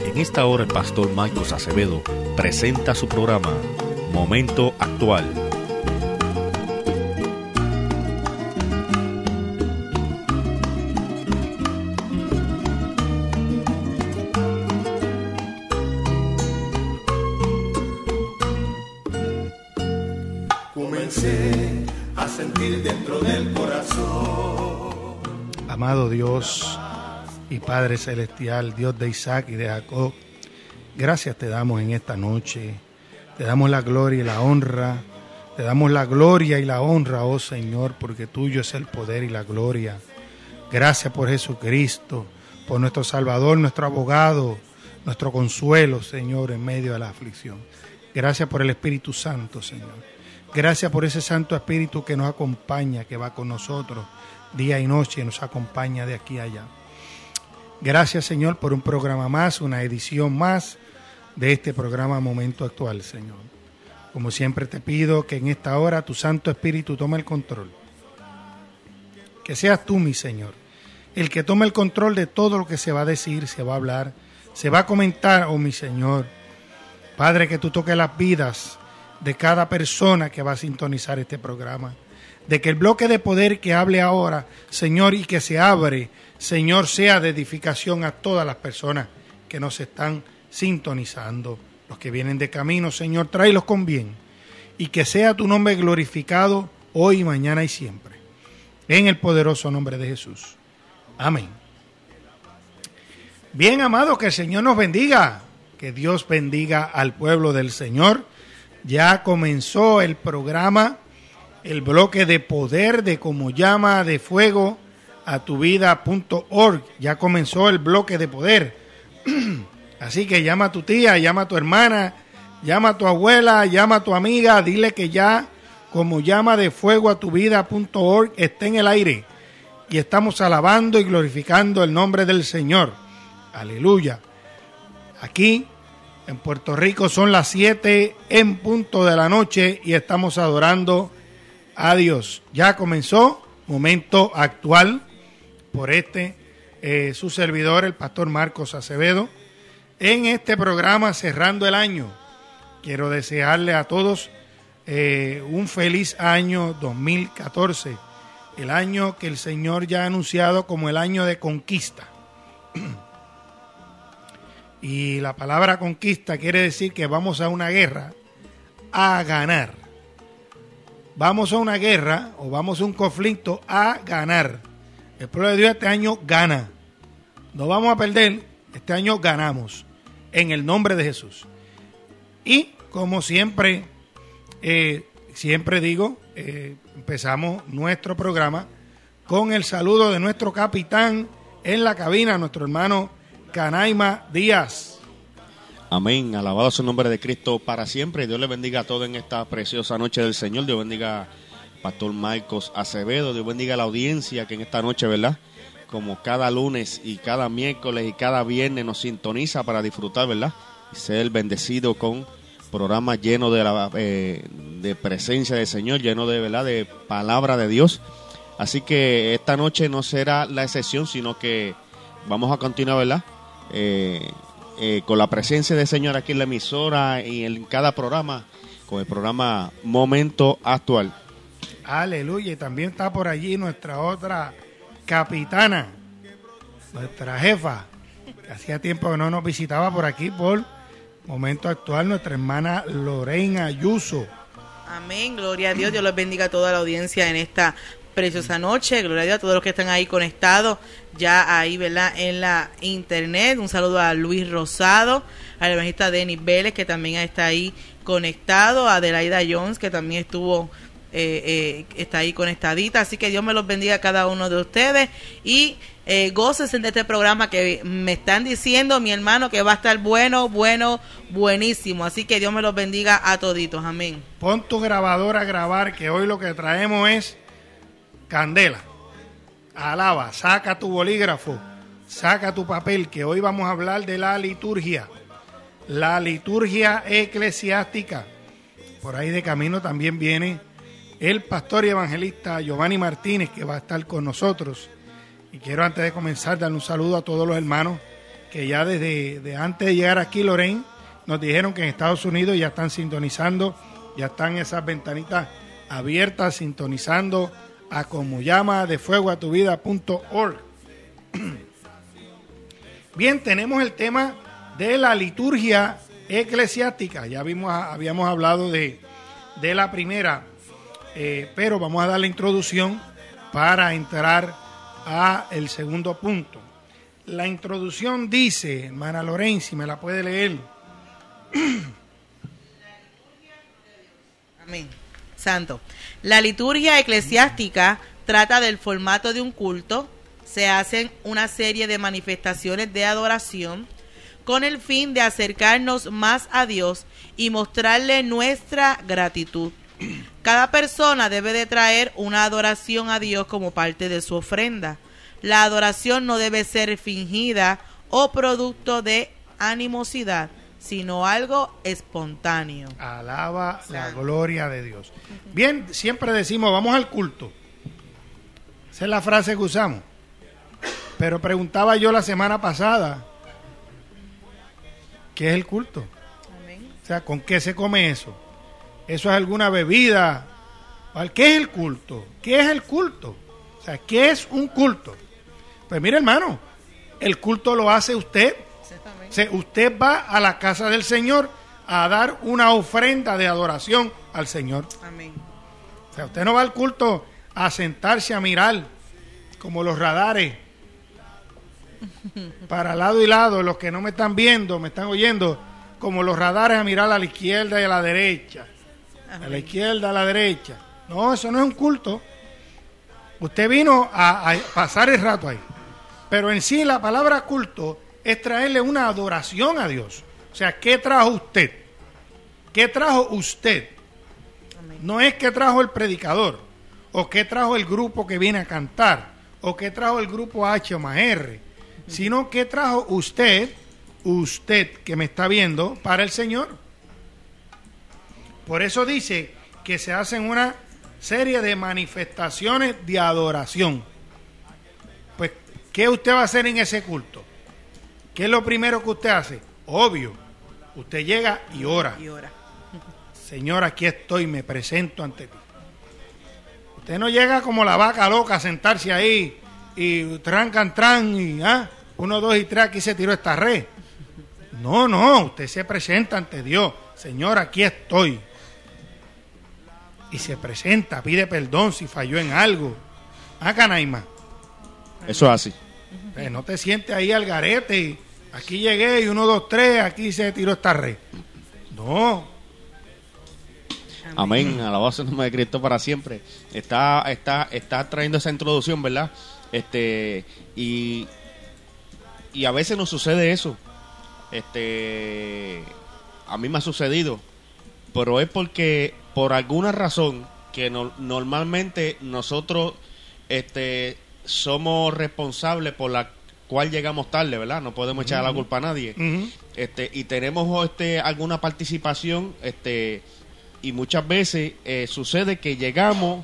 En esta hora el pastor Marcos Acevedo presenta su programa Momento Actual. Comencé a sentir dentro del corazón. Amado Dios y Padre Celestial, Dios de Isaac y de Jacob, gracias te damos en esta noche. Te damos la gloria y la honra. Te damos la gloria y la honra, oh Señor, porque tuyo es el poder y la gloria. Gracias por Jesucristo, por nuestro Salvador, nuestro abogado, nuestro consuelo, Señor, en medio de la aflicción. Gracias por el Espíritu Santo, Señor. Gracias por ese Santo Espíritu que nos acompaña, que va con nosotros día y noche y nos acompaña de aquí a allá. Gracias, Señor, por un programa más, una edición más de este programa Momento Actual, Señor. Como siempre te pido que en esta hora tu Santo Espíritu tome el control. Que seas tú, mi Señor, el que tome el control de todo lo que se va a decir, se va a hablar, se va a comentar, oh mi Señor. Padre, que tú toques las vidas de cada persona que va a sintonizar este programa. De que el bloque de poder que hable ahora, Señor, y que se abre, Señor, sea de edificación a todas las personas que nos están sintonizando. Los que vienen de camino, Señor, tráelos con bien. Y que sea tu nombre glorificado hoy, mañana y siempre. En el poderoso nombre de Jesús. Amén. Bien, amados, que el Señor nos bendiga. Que Dios bendiga al pueblo del Señor. Ya comenzó el programa, el bloque de poder de Como Llama de Fuego a tu vida.org. Ya comenzó el bloque de poder. Así que llama a tu tía, llama a tu hermana, llama a tu abuela, llama a tu amiga, dile que ya Como Llama de Fuego a tu vida.org está en el aire. Y estamos alabando y glorificando el nombre del Señor. Aleluya. Aquí en Puerto Rico son las 7 en punto de la noche y estamos adorando a Dios. Ya comenzó Momento Actual por su servidor, el pastor Marcos Acevedo. En este programa cerrando el año, quiero desearle a todos un feliz año 2014, el año que el Señor ya ha anunciado como el año de conquista. Y la palabra conquista quiere decir que vamos a una guerra a ganar. Vamos a una guerra o vamos a un conflicto a ganar. El pueblo de Dios este año gana. No vamos a perder, este año ganamos. En el nombre de Jesús. Y como siempre, empezamos nuestro programa con el saludo de nuestro capitán en la cabina, nuestro hermano Canaima Díaz. Amén, alabado sea el nombre de Cristo para siempre. Dios le bendiga a todos en esta preciosa noche del Señor. Dios bendiga a Pastor Marcos Acevedo. Dios bendiga a la audiencia que en esta noche, ¿verdad?, como cada lunes y cada miércoles y cada viernes nos sintoniza para disfrutar, ¿verdad?, y ser bendecido con programas llenos de presencia del Señor, llenos de, ¿verdad?, de palabra de Dios. Así que esta noche no será la excepción, sino que vamos a continuar, ¿verdad?, con la presencia del Señor aquí en la emisora y en cada programa, con el programa Momento Actual. Aleluya, y también está por allí nuestra otra capitana, nuestra jefa, que hacía tiempo que no nos visitaba por aquí por Momento Actual, nuestra hermana Lorena Ayuso. Amén, gloria a Dios. Dios los bendiga a toda la audiencia en esta preciosa noche. Gloria a Dios a todos los que están ahí conectados, ya ahí, ¿verdad?, en la internet. Un saludo a Luis Rosado, al evangelista Denis Vélez, que también está ahí conectado, a Adelaida Jones, que también está ahí conectadita. Así que Dios me los bendiga a cada uno de ustedes y gócense de este programa que me están diciendo mi hermano que va a estar buenísimo. Así que Dios me los bendiga a toditos. Amén. Pon tu grabadora a grabar, que hoy lo que traemos es candela. Alaba, saca tu bolígrafo, saca tu papel, que hoy vamos a hablar de la liturgia eclesiástica. Por ahí de camino también viene el pastor y evangelista Giovanni Martínez, que va a estar con nosotros. Y quiero, antes de comenzar, darle un saludo a todos los hermanos que ya desde antes de llegar aquí, Lorraine, nos dijeron que en Estados Unidos ya están sintonizando, ya están esas ventanitas abiertas, sintonizando a como llama de fuego a tu vida.org. Bien, tenemos el tema de la liturgia eclesiástica. Ya habíamos hablado de la primera, pero vamos a dar la introducción para entrar a el segundo punto. La introducción dice, hermana Lorraine, si me la puede leer. Amén. Santo. La liturgia eclesiástica trata del formato de un culto. Se hacen una serie de manifestaciones de adoración con el fin de acercarnos más a Dios y mostrarle nuestra gratitud. Cada persona debe de traer una adoración a Dios como parte de su ofrenda. La adoración no debe ser fingida o producto de animosidad, sino algo espontáneo. Alaba la gloria de Dios. Bien, siempre decimos, vamos al culto. Esa es la frase que usamos. Pero preguntaba yo la semana pasada, ¿qué es el culto? Amén. O sea, ¿con qué se come eso? ¿Eso es alguna bebida? ¿Qué es el culto? ¿Qué es el culto? O sea, ¿qué es un culto? Pues mire, hermano, el culto lo hace usted. O sea, usted va a la casa del Señor a dar una ofrenda de adoración al Señor. Amén. O sea, usted no va al culto a sentarse a mirar como los radares para lado y lado. Los que no me están viendo, me están oyendo, como los radares a mirar a la izquierda y a la derecha. Amén. A la izquierda, a la derecha. No, eso no es un culto. Usted vino a pasar el rato ahí. Pero en sí la palabra culto es traerle una adoración a Dios. O sea, ¿qué trajo usted? ¿Qué trajo usted? Amén. No es que trajo el predicador, o qué trajo el grupo que viene a cantar, o qué trajo el grupo H más R, sino qué trajo usted que me está viendo, para el Señor. Por eso dice que se hacen una serie de manifestaciones de adoración. Pues, ¿qué usted va a hacer en ese culto? ¿Qué es lo primero que usted hace? Obvio, usted llega y ora. Señor, aquí estoy, me presento ante ti. Usted no llega como la vaca loca a sentarse ahí y tran, y 1, 2 y 3, aquí se tiró esta red. No, usted se presenta ante Dios. Señor, aquí estoy. Y se presenta, pide perdón si falló en algo. Canaima. Eso es así. No te sientes ahí al garete y aquí llegué y 1, 2, 3, aquí se tiró esta red. No. Amén. Alabado sea el nombre de Cristo para siempre. Está trayendo esa introducción, ¿verdad? Y a veces nos sucede eso. A mí me ha sucedido, pero es porque por alguna razón que normalmente nosotros somos responsables por la cual llegamos tarde, ¿verdad? No podemos echar la culpa a nadie. Y tenemos alguna participación, y muchas veces sucede que llegamos,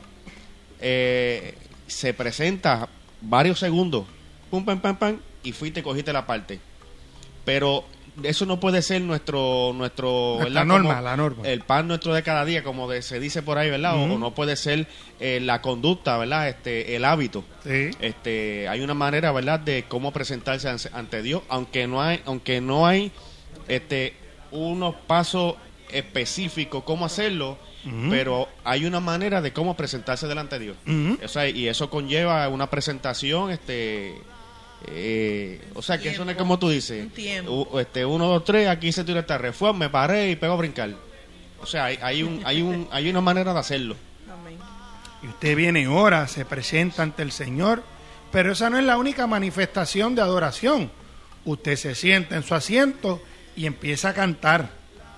se presenta varios segundos, pum, pam, pam, pam, y fuiste y cogiste la parte. Pero eso no puede ser nuestra la norma, la norma. El pan nuestro de cada día, como se dice por ahí, ¿verdad? O no puede ser la conducta, ¿verdad? El hábito. Sí. Hay una manera, ¿verdad?, de cómo presentarse ante Dios, aunque no hay unos pasos específicos cómo hacerlo, pero hay una manera de cómo presentarse delante de Dios. O sea, y eso conlleva una presentación, o sea, que eso no es como tú dices, 1, 2, 3, aquí se tiró esta red, me paré y pego a brincar. O sea, hay una manera de hacerlo. Amén. Y usted viene y ora, se presenta ante el Señor, pero esa no es la única manifestación de adoración. Usted se sienta en su asiento y empieza a cantar.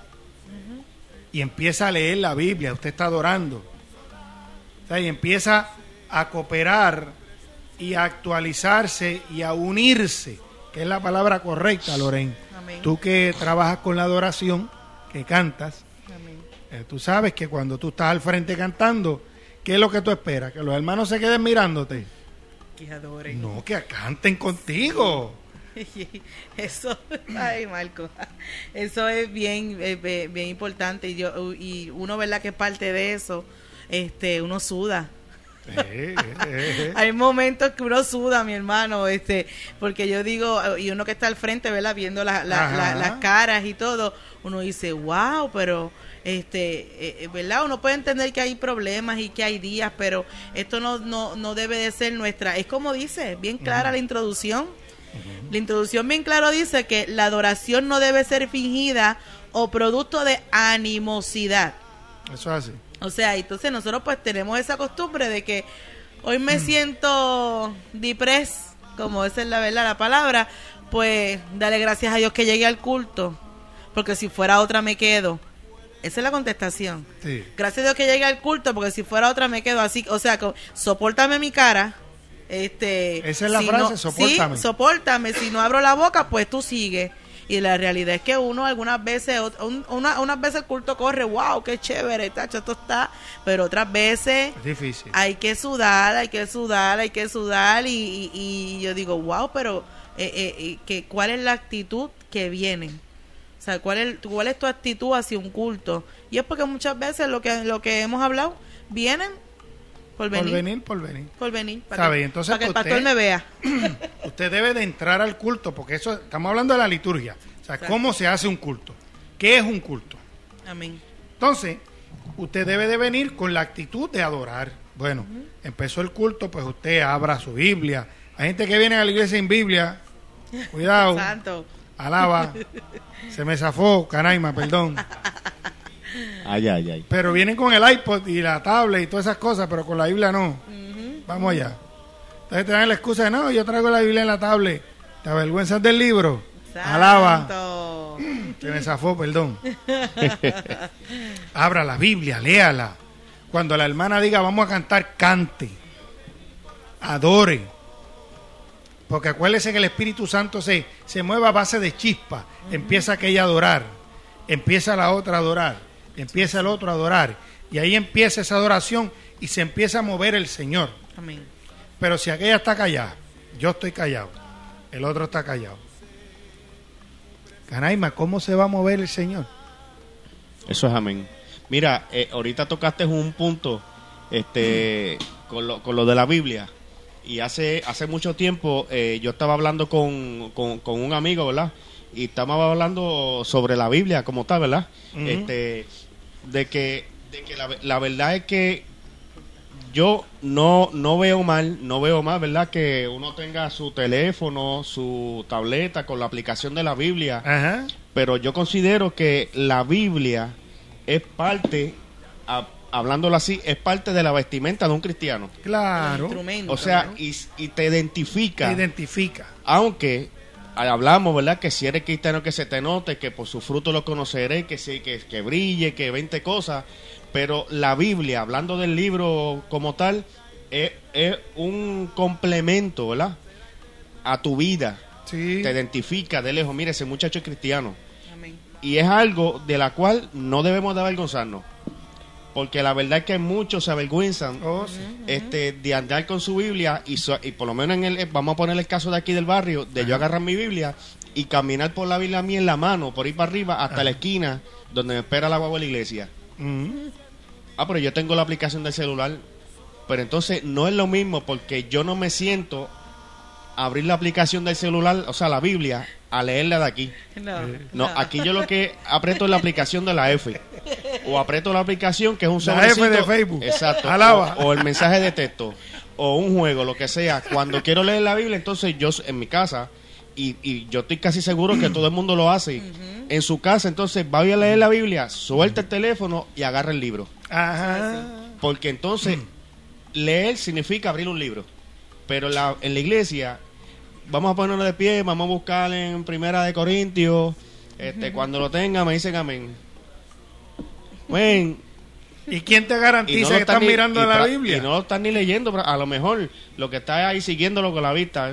Y empieza a leer la Biblia, usted está adorando. O sea, y empieza a cooperar y a actualizarse y a unirse, que es la palabra correcta, Lorraine. Amén. Tú que trabajas con la adoración, que cantas, Amén. tú sabes que cuando tú estás al frente cantando, ¿qué es lo que tú esperas? ¿Que los hermanos se queden mirándote? Que adoren. No, que canten contigo. Eso, ay, Marco, eso es bien importante, y uno, ¿verdad?, que es parte de eso, uno suda. Hay momentos que uno suda, mi hermano, porque yo digo, y uno que está al frente, ¿verdad?, viendo las caras y todo, uno dice, wow, pero ¿verdad? Uno puede entender que hay problemas y que hay días, pero esto no debe de ser nuestra. Es como dice, bien clara la introducción. La introducción bien claro dice que la adoración no debe ser fingida o producto de animosidad. Eso es así. O sea, entonces nosotros pues tenemos esa costumbre de que hoy me siento depress, como esa es la verdad la palabra, pues dale gracias a Dios que llegue al culto, porque si fuera otra me quedo. Esa es la contestación. Sí. Gracias a Dios que llegue al culto, porque si fuera otra me quedo así. O sea, sopórtame mi cara. Esa es la frase, sopórtame. Sí, sopórtame. Si no abro la boca, pues tú sigues. Y la realidad es que uno algunas veces, unas veces el culto corre, wow, qué chévere, tacho, esto está. Pero otras veces es difícil. Hay que sudar. Y yo digo, wow, pero ¿cuál es la actitud que viene? O sea, ¿cuál es tu actitud hacia un culto? Y es porque muchas veces lo que hemos hablado, vienen por venir. Para que el pastor me vea. Usted debe de entrar al culto, porque eso, estamos hablando de la liturgia. O sea, ¿cómo se hace un culto? ¿Qué es un culto? Amén. Entonces, usted debe de venir con la actitud de adorar. Bueno, empezó el culto, pues usted abra su Biblia. Hay gente que viene a la iglesia sin Biblia. Cuidado. Santo. Alaba. Se me zafó, canaima, perdón. Ay. Pero vienen con el iPod y la tablet y todas esas cosas, pero con la Biblia no. Vamos allá. Entonces te dan la excusa de, no, yo traigo la Biblia en la tablet. ¿Te avergüenzas del libro? Santo. Alaba. Se me zafó, perdón. Abra la Biblia, léala. Cuando la hermana diga, vamos a cantar, cante. Adore. Porque acuérdese que el Espíritu Santo se mueve a base de chispa. Empieza aquella a adorar. Empieza la otra a adorar. Empieza el otro a adorar. Y ahí empieza esa adoración y se empieza a mover el Señor. Amén. Pero si aquella está callada, yo estoy callado, el otro está callado. Canaima, ¿cómo se va a mover el Señor? Eso es amén. Mira, ahorita tocaste un punto con lo de la Biblia. Y hace mucho tiempo yo estaba hablando con un amigo, ¿verdad? Y estábamos hablando sobre la Biblia como tal, ¿verdad? De que la verdad es que yo no veo mal, ¿verdad? Que uno tenga su teléfono, su tableta con la aplicación de la Biblia. Ajá. Pero yo considero que la Biblia es parte, hablándolo así, es parte de la vestimenta de un cristiano. Claro. O sea, y te identifica. Te identifica. Aunque hablamos, ¿verdad? Que si eres cristiano que se te note, que por su fruto lo conoceré, que brille, que 20 cosas. Pero la Biblia, hablando del libro como tal, es un complemento, ¿verdad? A tu vida. Sí. Te identifica de lejos. Mira, ese muchacho es cristiano. Amén. Y es algo de la cual no debemos de avergonzarnos. Porque la verdad es que muchos se avergüenzan de andar con su Biblia y por lo menos vamos a poner el caso de aquí del barrio, de yo agarrar mi Biblia y caminar por la Biblia mía en la mano, por ir para arriba hasta la esquina donde me espera la guagua de la iglesia. Pero yo tengo la aplicación del celular. Pero entonces no es lo mismo, porque yo no me siento a abrir la aplicación del celular, o sea, la Biblia, a leerla de aquí. No, aquí yo lo que aprieto es la aplicación de la F. O aprieto la aplicación que es un sobrecito. La F de Facebook. Exacto. Alaba. O el mensaje de texto. O un juego, lo que sea. Cuando quiero leer la Biblia, entonces yo en mi casa, y yo estoy casi seguro que todo el mundo lo hace, en su casa, entonces va a leer la Biblia, suelta el teléfono y agarra el libro. Ajá. Porque entonces leer significa abrir un libro. Pero en la iglesia, vamos a ponernos de pie, vamos a buscar en Primera de Corintios, cuando lo tenga me dicen amén. Bueno, ¿y quién te garantiza que están mirando la Biblia? Y no lo están ni leyendo, pero a lo mejor lo que está ahí siguiéndolo con la vista.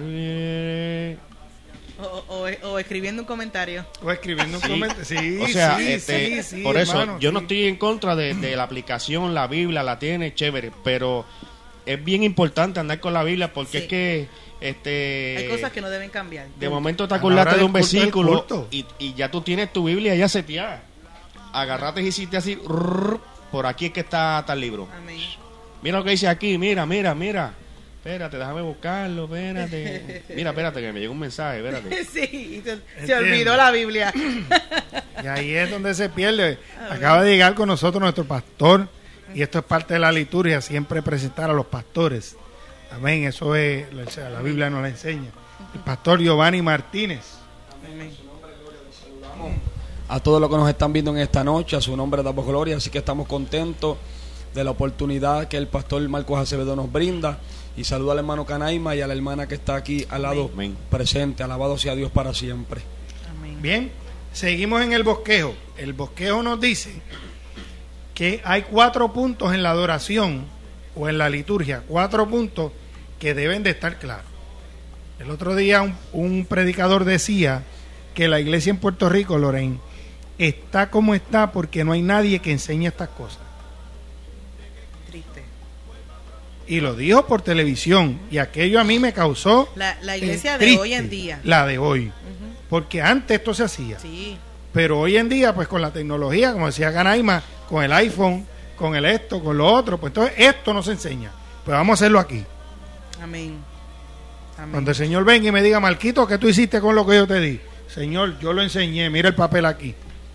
O escribiendo un comentario. O escribiendo un comentario. Sí, o sea, sí, por eso, hermano, yo no estoy en contra de la aplicación, la Biblia la tiene, chévere, pero es bien importante andar con la Biblia porque es que Hay cosas que no deben cambiar. De momento te acordaste de un versículo culto. y ya tú tienes tu Biblia ya seteada. Agarraste y hiciste así, por aquí es que está el libro. Amén. Mira lo que dice aquí, mira. Espérate, déjame buscarlo, espérate. Mira, espérate, que me llegó un mensaje, espérate. Sí, se olvidó la Biblia. Y ahí es donde se pierde. Acaba de llegar con nosotros nuestro pastor, y esto es parte de la liturgia, siempre presentar a los pastores. Amén, eso es, la Biblia nos la enseña. El pastor Giovanni Martínez. Amén. A todos los que nos están viendo en esta noche, a su nombre damos gloria, así que estamos contentos de la oportunidad que el pastor Marcos Acevedo nos brinda. Y saluda al hermano Canaima y a la hermana que está aquí al lado Amén. presente. Alabado sea Dios para siempre. Amén. Bien, seguimos en el bosquejo. El bosquejo nos dice que hay 4 puntos en la adoración o en la liturgia, 4 puntos que deben de estar claros. El otro día un predicador decía que la iglesia en Puerto Rico, Lorraine, está como está porque no hay nadie que enseñe estas cosas. Triste. Y lo dijo por televisión, y aquello a mí me causó La iglesia de triste, hoy en día. la de hoy, Ujú. porque antes esto se hacía, Sí. pero hoy en día pues con la tecnología, como decía Canaima, con el iPhone, con el esto, con lo otro, pues entonces esto no se enseña, pues vamos a hacerlo aquí. Amén. Amén. Cuando el Señor venga y me diga, Marquito, ¿qué tú hiciste con lo que yo te di? Señor, yo lo enseñé, mira el papel aquí.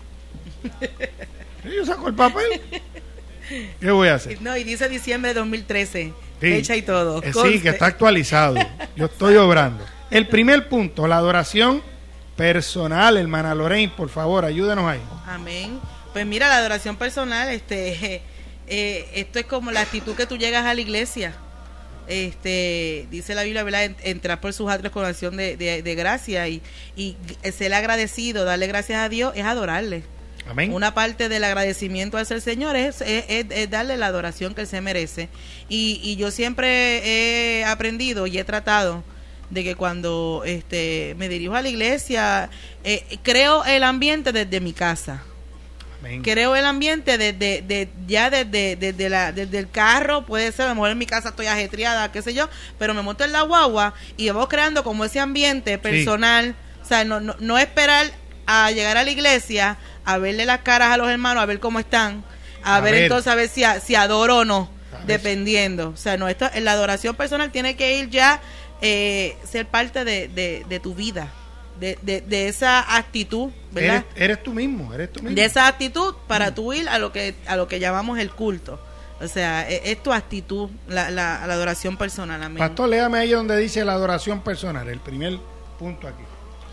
¿Y yo saco el papel? ¿Qué voy a hacer? No, y dice diciembre de 2013, Sí. fecha y todo. Sí, Conste. que está actualizado. Yo estoy obrando. El primer punto, la adoración personal, hermana Lorraine, por favor, ayúdenos ahí. Amén. Pues mira, la adoración personal, esto es como la actitud que tú llegas a la iglesia. Dice la Biblia, ¿verdad? Entrar por sus atrios con acción de gracia y ser agradecido, darle gracias a Dios, es adorarle. Amén. Una parte del agradecimiento hacia el Señor es darle la adoración que Él se merece. Y yo siempre he aprendido y he tratado de que cuando me dirijo a la iglesia, creo el ambiente desde mi casa. Amén. Creo el ambiente desde el carro, puede ser, a lo mejor en mi casa estoy ajetreada, qué sé yo, pero me monto en la guagua y vamos creando como ese ambiente personal, o sea, no esperar a llegar a la iglesia, a verle las caras a los hermanos, a ver cómo están, a ver entonces a ver si adoro o no, dependiendo, o sea, no, esto, la adoración personal tiene que ir ya, ser parte de tu vida. De esa actitud, ¿verdad? Eres tú mismo. De esa actitud para tú ir a lo que llamamos el culto. O sea, es tu actitud, la adoración personal. Amén. Pastor, léame ahí donde dice la adoración personal, el primer punto aquí.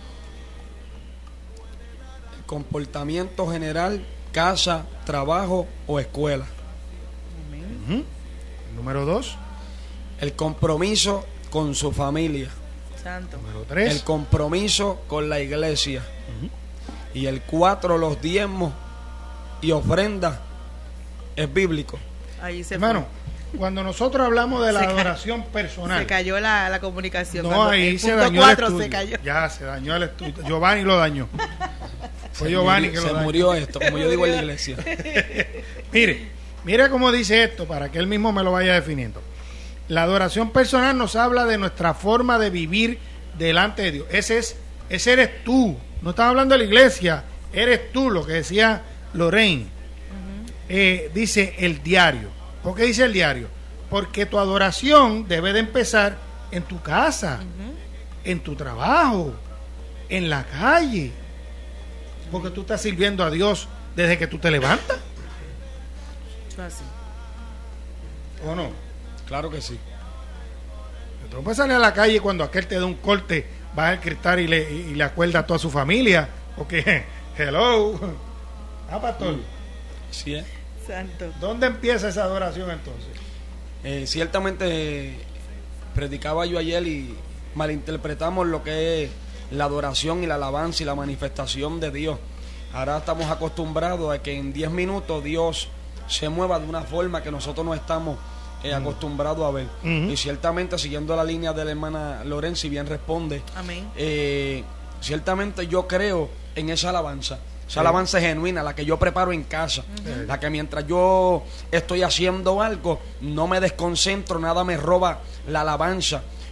El comportamiento general, casa, trabajo o escuela. El número 2. El compromiso con su familia. Santo. Número 3. El compromiso con la iglesia. Y el 4, los diezmos y ofrendas, es bíblico. Ahí se Hermano, cuando nosotros hablamos de la adoración fue. personal, Se cayó la comunicación. no, Cuando ahí el se punto dañó 4 el estudio. se cayó. Ya se dañó el estudio. Giovanni lo dañó. Fue Giovanni que lo Se dañó. murió esto, como yo digo en la iglesia. Mire cómo dice esto para que él mismo me lo vaya definiendo. La adoración personal nos habla de nuestra forma de vivir delante de Dios. Ese eres tú. No estamos hablando de la iglesia. Eres tú, lo que decía Lorraine. Dice el diario. ¿Por qué dice el diario? Porque tu adoración debe de empezar en tu casa, en tu trabajo, en la calle. Porque tú estás sirviendo a Dios desde que tú te levantas. Así. ¿O no? Claro que sí. Tú no puedes salir a la calle cuando aquel te da un corte, vas al cristal y le acuerda a toda su familia. Porque, hello. Pastor. Sí, Santo. ¿Dónde empieza esa adoración entonces? Ciertamente predicaba yo ayer y malinterpretamos lo que es la adoración y la alabanza y la manifestación de Dios. Ahora estamos acostumbrados a que en 10 minutos Dios se mueva de una forma que nosotros no estamos acostumbrados a ver. Y ciertamente, siguiendo la línea de la hermana Lorenzi, si bien responde, Amén. Ciertamente yo creo en esa alabanza. Esa alabanza genuina, la que yo preparo en casa, la que mientras yo estoy haciendo algo, no me desconcentro, nada me roba la alabanza.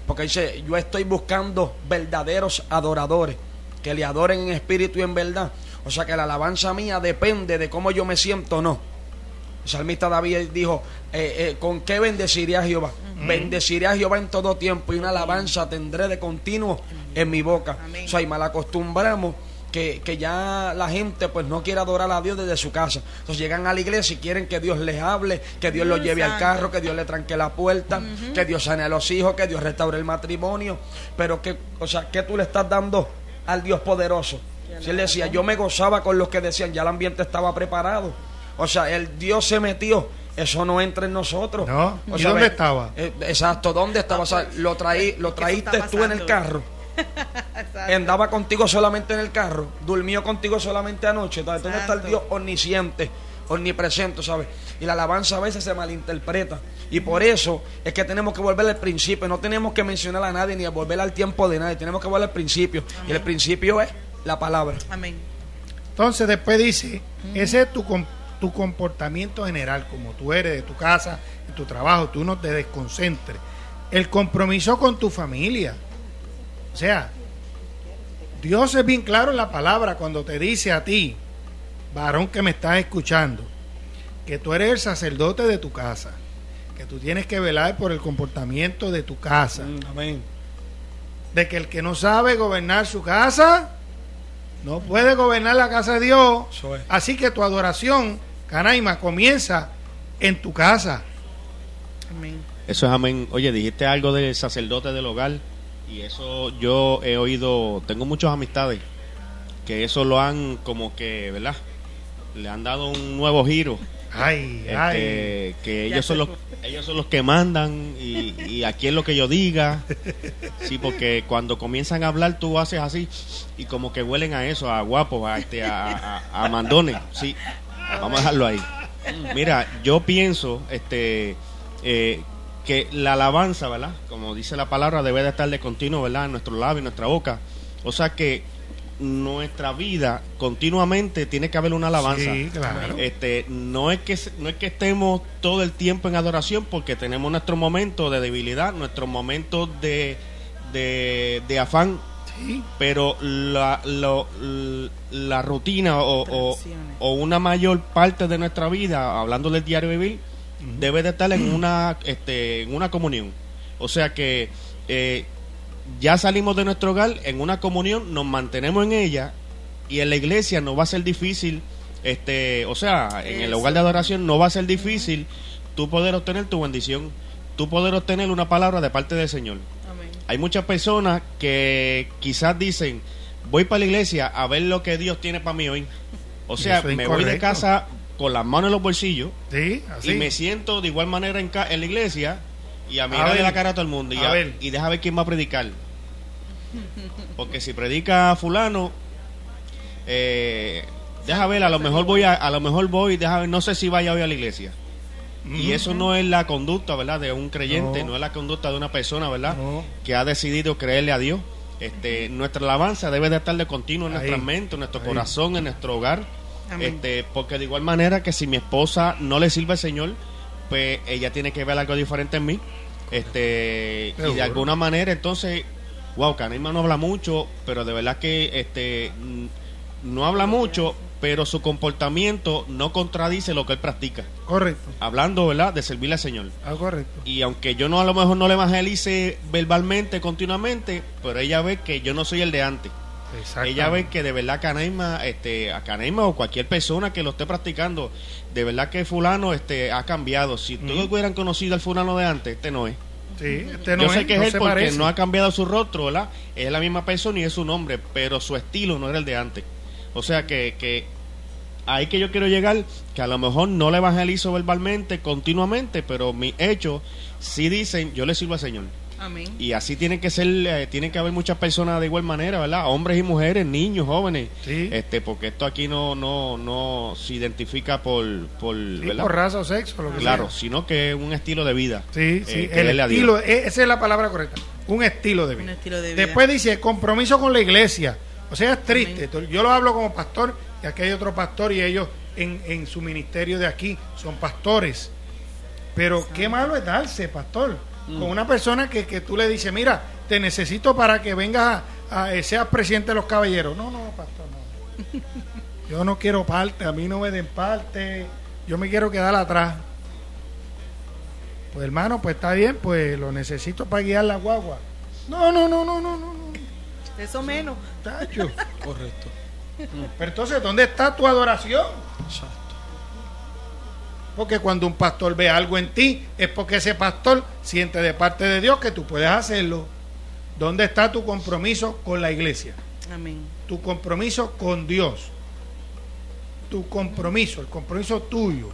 porque dice, yo estoy buscando verdaderos adoradores, que le adoren en espíritu y en verdad. O sea que la alabanza mía depende de cómo yo me siento o no. El salmista David dijo, ¿con qué bendeciré a Jehová? Bendeciré a Jehová en todo tiempo, y una alabanza tendré de continuo en mi boca. O sea, y mal acostumbramos que ya la gente pues no quiere adorar a Dios desde su casa. Entonces llegan a la iglesia y quieren que Dios les hable, que Dios los lleve al carro, que Dios le tranque la puerta, que Dios sane a los hijos, que Dios restaure el matrimonio. Pero que, o sea, ¿qué tú le estás dando al Dios poderoso? Si él decía, yo me gozaba con los que decían, ya el ambiente estaba preparado. O sea, el Dios se metió, eso no entra en nosotros. No, o ¿y sea, dónde estaba? Exacto, ¿dónde estaba? O sea, lo traíste tú en el carro. Andaba contigo solamente en el carro, durmió contigo solamente anoche. Entonces, ¿dónde está el Dios omnisciente, omnipresente, ¿sabes? Y la alabanza a veces se malinterpreta. Y por eso es que tenemos que volver al principio. No tenemos que mencionar a nadie ni volver al tiempo de nadie. Tenemos que volver al principio. Amén. Y el principio es la palabra. Amén. Entonces después dice, ese es tu comportamiento general, como tú eres de tu casa, de tu trabajo, tú no te desconcentres. El compromiso con tu familia. O sea, Dios es bien claro en la palabra cuando te dice a ti, varón que me estás escuchando, que tú eres el sacerdote de tu casa, que tú tienes que velar por el comportamiento de tu casa. Amén. De que el que no sabe gobernar su casa no puede gobernar la casa de Dios. Así que tu adoración, Canaima, comienza en tu casa. Amén. Eso es amén. Oye, dijiste algo del sacerdote del hogar, y eso yo he oído, tengo muchas amistades que eso lo han como que, ¿verdad? Le han dado un nuevo giro. Que ellos son los que mandan, y aquí es lo que yo diga. Sí, porque cuando comienzan a hablar tú haces así y como que huelen a eso, a guapos, a mandones. Sí, vamos a dejarlo ahí. Mira, yo pienso que la alabanza, ¿verdad? Como dice la palabra, debe de estar de continuo, ¿verdad? En nuestro labio, en nuestra boca. O sea que nuestra vida continuamente tiene que haber una alabanza. Sí, claro. No es que estemos todo el tiempo en adoración, porque tenemos nuestro momento de debilidad, nuestro momento de afán. Sí. Pero la rutina o una mayor parte de nuestra vida, hablando del diario vivir, debe de estar en una comunión. O sea que ya salimos de nuestro hogar en una comunión, nos mantenemos en ella, y en la iglesia no va a ser difícil, en el hogar de adoración no va a ser difícil tú poder obtener tu bendición, tú poder obtener una palabra de parte del Señor. Amén. Hay muchas personas que quizás dicen, voy para la iglesia a ver lo que Dios tiene para mí hoy. O sea, me voy de casa con las manos en los bolsillos, ¿sí? Así. Y me siento de igual manera en la iglesia, y a mirarle la cara a todo el mundo, y deja ver quién va a predicar. Porque si predica fulano, deja ver, a lo mejor voy, deja ver, no sé si vaya hoy a la iglesia. Y eso no es la conducta, ¿verdad?, de un creyente, no es la conducta de una persona, ¿verdad?, que ha decidido creerle a Dios. Nuestra alabanza debe de estar de continuo en nuestra mente, en nuestro corazón, en nuestro hogar. Porque de igual manera que si mi esposa no le sirve al Señor, pues ella tiene que ver algo diferente en mí. Y de alguna manera, entonces, wow, Canaima no habla mucho, pero de verdad que no habla mucho, pero su comportamiento no contradice lo que él practica. Correcto. Hablando, ¿verdad?, de servirle al Señor. Correcto. Y aunque yo a lo mejor no le evangelice verbalmente, continuamente, pero ella ve que yo no soy el de antes. Ella ve que de verdad Canaima, a Canaima o cualquier persona que lo esté practicando, de verdad que fulano ha cambiado. Si todos hubieran conocido al fulano de antes, no es. Sí, yo sé que es él porque parece. No ha cambiado su rostro, ¿verdad? Es la misma persona y es su nombre, pero su estilo no era el de antes. O sea que ahí que yo quiero llegar, que a lo mejor no le evangelizo verbalmente, continuamente, pero mis hechos sí dicen, yo le sirvo al Señor. Amén. Y así tienen que ser, tienen que haber muchas personas de igual manera, ¿verdad? Hombres y mujeres, niños, jóvenes, sí. Porque esto aquí no se identifica por ¿verdad?, por raza o sexo, lo que claro, sea. Sino que es un estilo de vida. Sí, el estilo, esa es la palabra correcta, un estilo de vida. Después dice compromiso con la iglesia. O sea, es triste. Amén. Yo lo hablo como pastor, y aquí hay otro pastor, y ellos en su ministerio de aquí son pastores. Pero qué malo es darse, pastor. con una persona que tú le dices, mira, te necesito para que vengas seas presidente de los caballeros. No, pastor, no. Yo no quiero parte, a mí no me den parte, yo me quiero quedar atrás. Pues hermano, pues está bien, pues lo necesito para guiar la guagua. No. Eso menos. Tacho. Correcto. Pero entonces, ¿dónde está tu adoración? Exacto. Porque cuando un pastor ve algo en ti, es porque ese pastor siente de parte de Dios que tú puedes hacerlo. ¿Dónde está tu compromiso con la iglesia? Amén. Tu compromiso con Dios. Tu compromiso, el compromiso tuyo.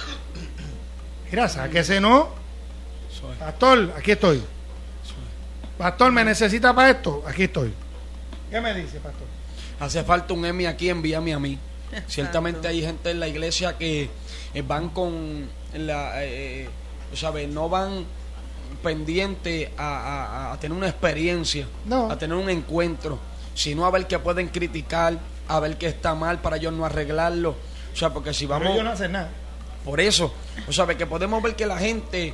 Mira, sáquese, ¿no? Pastor, aquí estoy. Pastor, ¿me necesita para esto? Aquí estoy. ¿Qué me dice, pastor? Hace falta un Emmy aquí, envíame a mí. Ciertamente hay gente en la iglesia que van con ¿sabes? No van pendientes a tener una experiencia, No. a tener un encuentro, sino a ver qué pueden criticar, a ver qué está mal para ellos no arreglarlo. O sea, porque si Pero vamos... ellos no hacen nada. Por eso, o sea, que podemos ver que la gente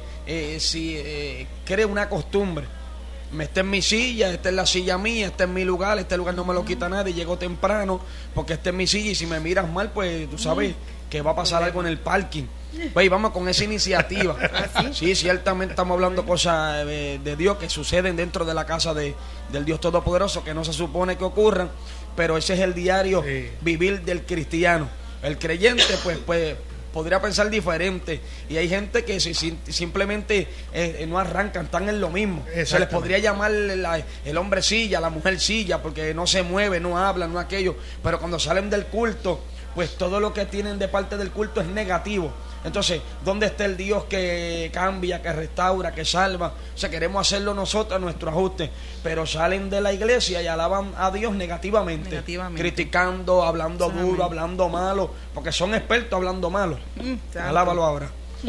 cree una costumbre. Esta es mi silla, esta es la silla mía, este es mi lugar, este lugar no me lo quita nadie, llego temprano porque esta es mi silla y si me miras mal, pues tú sabes que va a pasar algo en el parking. Pues vamos con esa iniciativa. Sí, ciertamente estamos hablando cosas de Dios que suceden dentro de la casa del Dios Todopoderoso, que no se supone que ocurran, pero ese es el diario vivir del cristiano. El creyente, pues podría pensar diferente, y hay gente que simplemente no arrancan, están en lo mismo. Se les podría llamar el hombre silla, la mujer silla, porque no se mueve, no habla, no aquello, pero cuando salen del culto, pues todo lo que tienen de parte del culto es negativo. Entonces, ¿dónde está el Dios que cambia, que restaura, que salva? O sea, queremos hacerlo nosotros, nuestro ajuste, pero salen de la iglesia y alaban a Dios negativamente. Criticando, hablando duro, hablando malo, porque son expertos hablando malo. Alábalo ahora.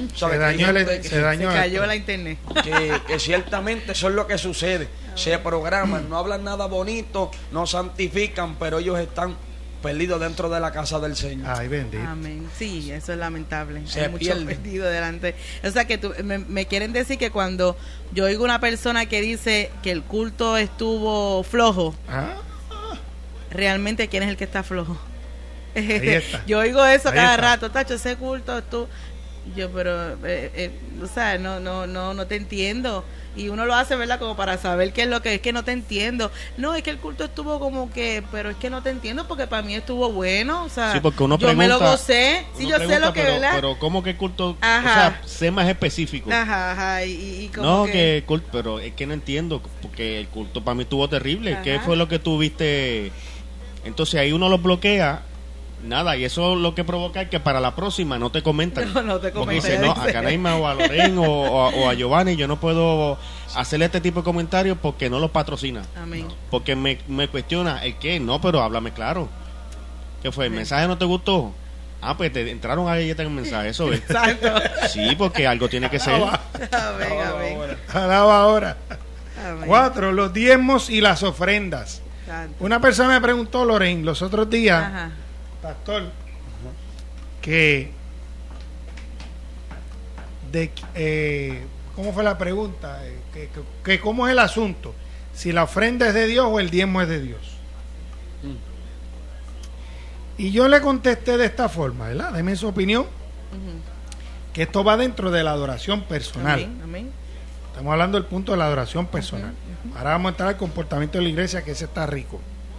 Se cayó la internet. Que ciertamente eso es lo que sucede. Se programan, no hablan nada bonito, no santifican, pero ellos están perdido dentro de la casa del Señor. Ay, bendito. Amén. Sí, eso es lamentable. Se Hay mucho pierde. perdido delante. O sea, que me quieren decir que cuando yo oigo una persona que dice que el culto estuvo flojo, realmente ¿quién es el que está flojo? Ahí está. Yo oigo eso Ahí cada está. rato, tacho, ese culto estuvo... Yo, pero, o sea, no te entiendo. Y uno lo hace, ¿verdad? Como para saber qué es lo que es, que no te entiendo. No, es que el culto estuvo como que, pero es que no te entiendo porque para mí estuvo bueno. O sea, Sí, porque uno yo pregunta, me lo gocé. Sí, yo sé lo que, pero, ¿verdad? pero ¿cómo que el culto? Ajá. O sea, sé más específico. Ajá, y como No, que culto, pero es que no entiendo, porque el culto para mí estuvo terrible. Ajá. ¿Qué fue lo que tuviste? Entonces ahí uno los bloquea. Nada, y eso lo que provoca es que para la próxima no te comentan. No te Porque comentan. dicen, no, a Canaima o a Loren o a Giovanni yo no puedo hacerle este tipo de comentarios porque no los patrocina. Amén. Porque me cuestiona, ¿el qué? No, pero háblame claro. ¿Qué fue? ¿El mensaje no te gustó? Ah, pues te entraron ahí en el mensaje, eso es. Exacto. Sí, porque algo tiene que ser. Amén. Alaba ahora. Amén. 4, los diezmos y las ofrendas. Santo. Una persona me preguntó, Loren, los otros días, Ajá. pastor, que ¿cómo fue la pregunta? Que ¿cómo es el asunto? Si la ofrenda es de Dios o el diezmo es de Dios. Y yo le contesté de esta forma, ¿verdad? Deme su opinión. Que esto va dentro de la adoración personal. Amén. Estamos hablando del punto de la adoración personal. Ahora vamos a entrar al comportamiento de la iglesia, que ese está rico.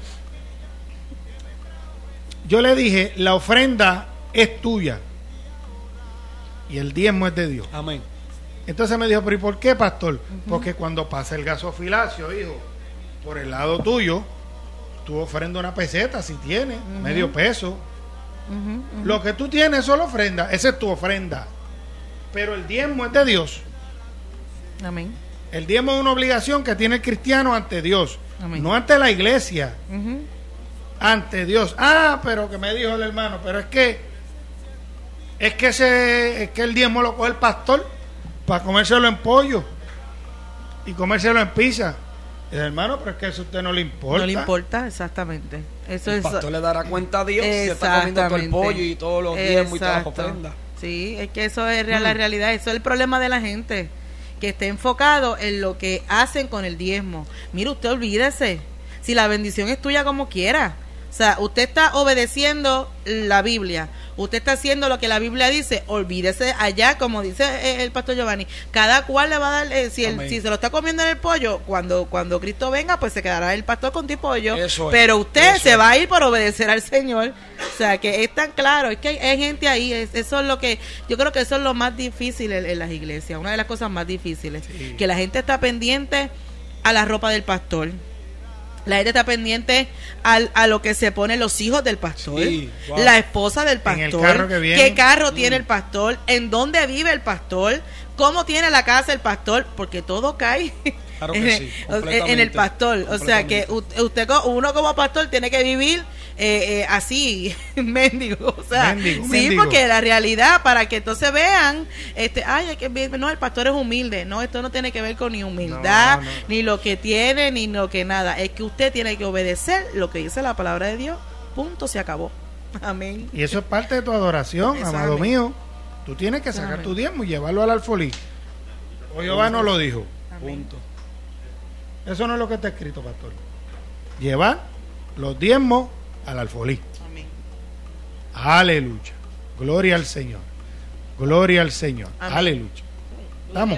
Yo le dije, la ofrenda es tuya y el diezmo es de Dios. Amén. Entonces me dijo, pero ¿y por qué, pastor? Porque cuando pasa el gasofilacio, hijo, por el lado tuyo, tú ofrendas una peseta, si tienes, medio peso. Lo que tú tienes es solo ofrenda, esa es tu ofrenda. Pero el diezmo es de Dios. Amén. El diezmo es una obligación que tiene el cristiano ante Dios, Amén. no ante la iglesia. Ujú. Ante Dios. Pero que me dijo el hermano, pero es que el diezmo lo coge el pastor para comérselo en pollo y comérselo en pizza. El hermano, pero es que eso a usted no le importa. No le importa, exactamente. Eso El es. pastor le dará cuenta a Dios si está comiendo todo el pollo y todos los diezmos y todas las Exacto. ofrendas. Sí, es que eso es la realidad. Eso es el problema de la gente. que esté enfocado en lo que hacen con el diezmo. Mire, usted olvídese, si la bendición es tuya como quiera. O sea, usted está obedeciendo la Biblia, usted está haciendo lo que la Biblia dice, olvídese allá, como dice el pastor Giovanni, cada cual le va a dar, si se lo está comiendo en el pollo, cuando Cristo venga, pues se quedará el pastor con tu pollo, pero usted se va a ir por obedecer al Señor. O sea, que es tan claro, es que hay gente ahí, eso es lo que, yo creo que eso es lo más difícil en las iglesias, una de las cosas más difíciles, sí. Que la gente está pendiente a la ropa del pastor. La gente está pendiente a lo que se ponen los hijos del pastor, sí, wow. La esposa del pastor, en el carro que viene. Qué carro tiene el pastor, en dónde vive el pastor, cómo tiene la casa el pastor, porque todo cae claro que sí, en el pastor. O sea que uno como pastor tiene que vivir así, mendigo, o sea, mendigo. Porque la realidad, para que entonces vean, no, el pastor es humilde, no, esto no tiene que ver con ni humildad, no. Ni lo que tiene, ni lo que nada, es que usted tiene que obedecer lo que dice la palabra de Dios, punto, se acabó, amén. Y eso es parte de tu adoración, eso, amado amén. Mío, tú tienes que sacar amén. Tu diezmo y llevarlo al alfolí, o Jehová no lo dijo, amén. Punto. Eso no es lo que está escrito, pastor, llevar los diezmos al alfolí. Amén. Aleluya. Gloria al Señor. Gloria al Señor. Amén. Aleluya. ¿Estamos?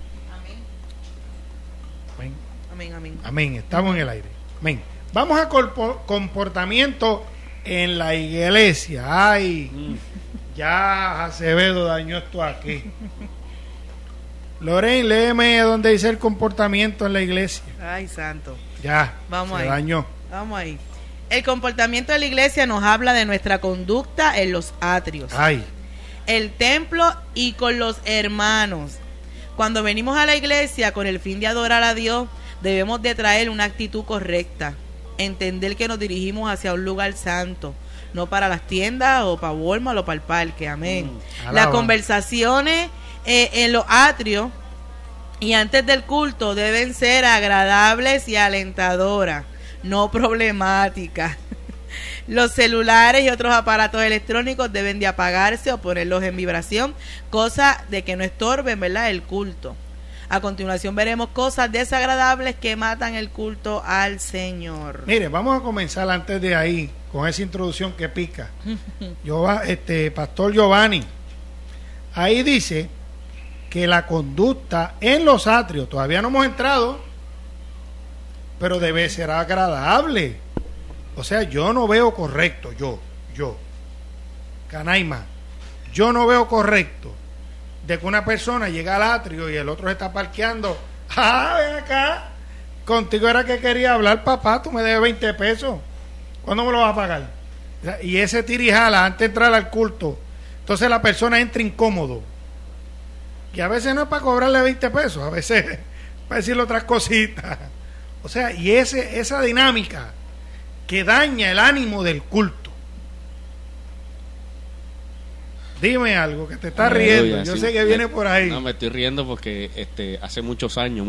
Amén. Amén, amén. Amén. Estamos en el aire. Amén. Vamos a comportamiento en la iglesia. Ay, ya Acevedo dañó esto aquí. Lorraine, léeme donde dice el comportamiento en la iglesia. Ay, santo. Ya, vamos se ahí. Dañó. Vamos ahí. El comportamiento de la iglesia nos habla de nuestra conducta en los atrios, el templo y con los hermanos. Cuando venimos a la iglesia con el fin de adorar a Dios, debemos de traer una actitud correcta, entender que nos dirigimos hacia un lugar santo, no para las tiendas o para Walmart o para el parque, amén. Las conversaciones en los atrios y antes del culto deben ser agradables y alentadoras, no problemática. Los celulares y otros aparatos electrónicos deben de apagarse o ponerlos en vibración, cosa de que no estorben, ¿verdad?, el culto. A continuación veremos cosas desagradables que matan el culto al Señor. Mire, vamos a comenzar antes de ahí con esa introducción que pica. Pastor Giovanni, ahí dice que la conducta en los atrios, todavía no hemos entrado, pero debe ser agradable. O sea, yo no veo correcto, Canaima, yo no veo correcto de que una persona llega al atrio y el otro se está parqueando. Ven acá, contigo era que quería hablar, papá, tú me debes 20 pesos, ¿cuándo me lo vas a pagar? Y ese tirijala antes de entrar al culto, entonces la persona entra incómodo, y a veces no es para cobrarle 20 pesos, a veces para decirle otras cositas. O sea, y esa dinámica que daña el ánimo del culto. Dime algo, que te estás riendo. Yo sé que viene por ahí. No, me estoy riendo porque hace muchos años,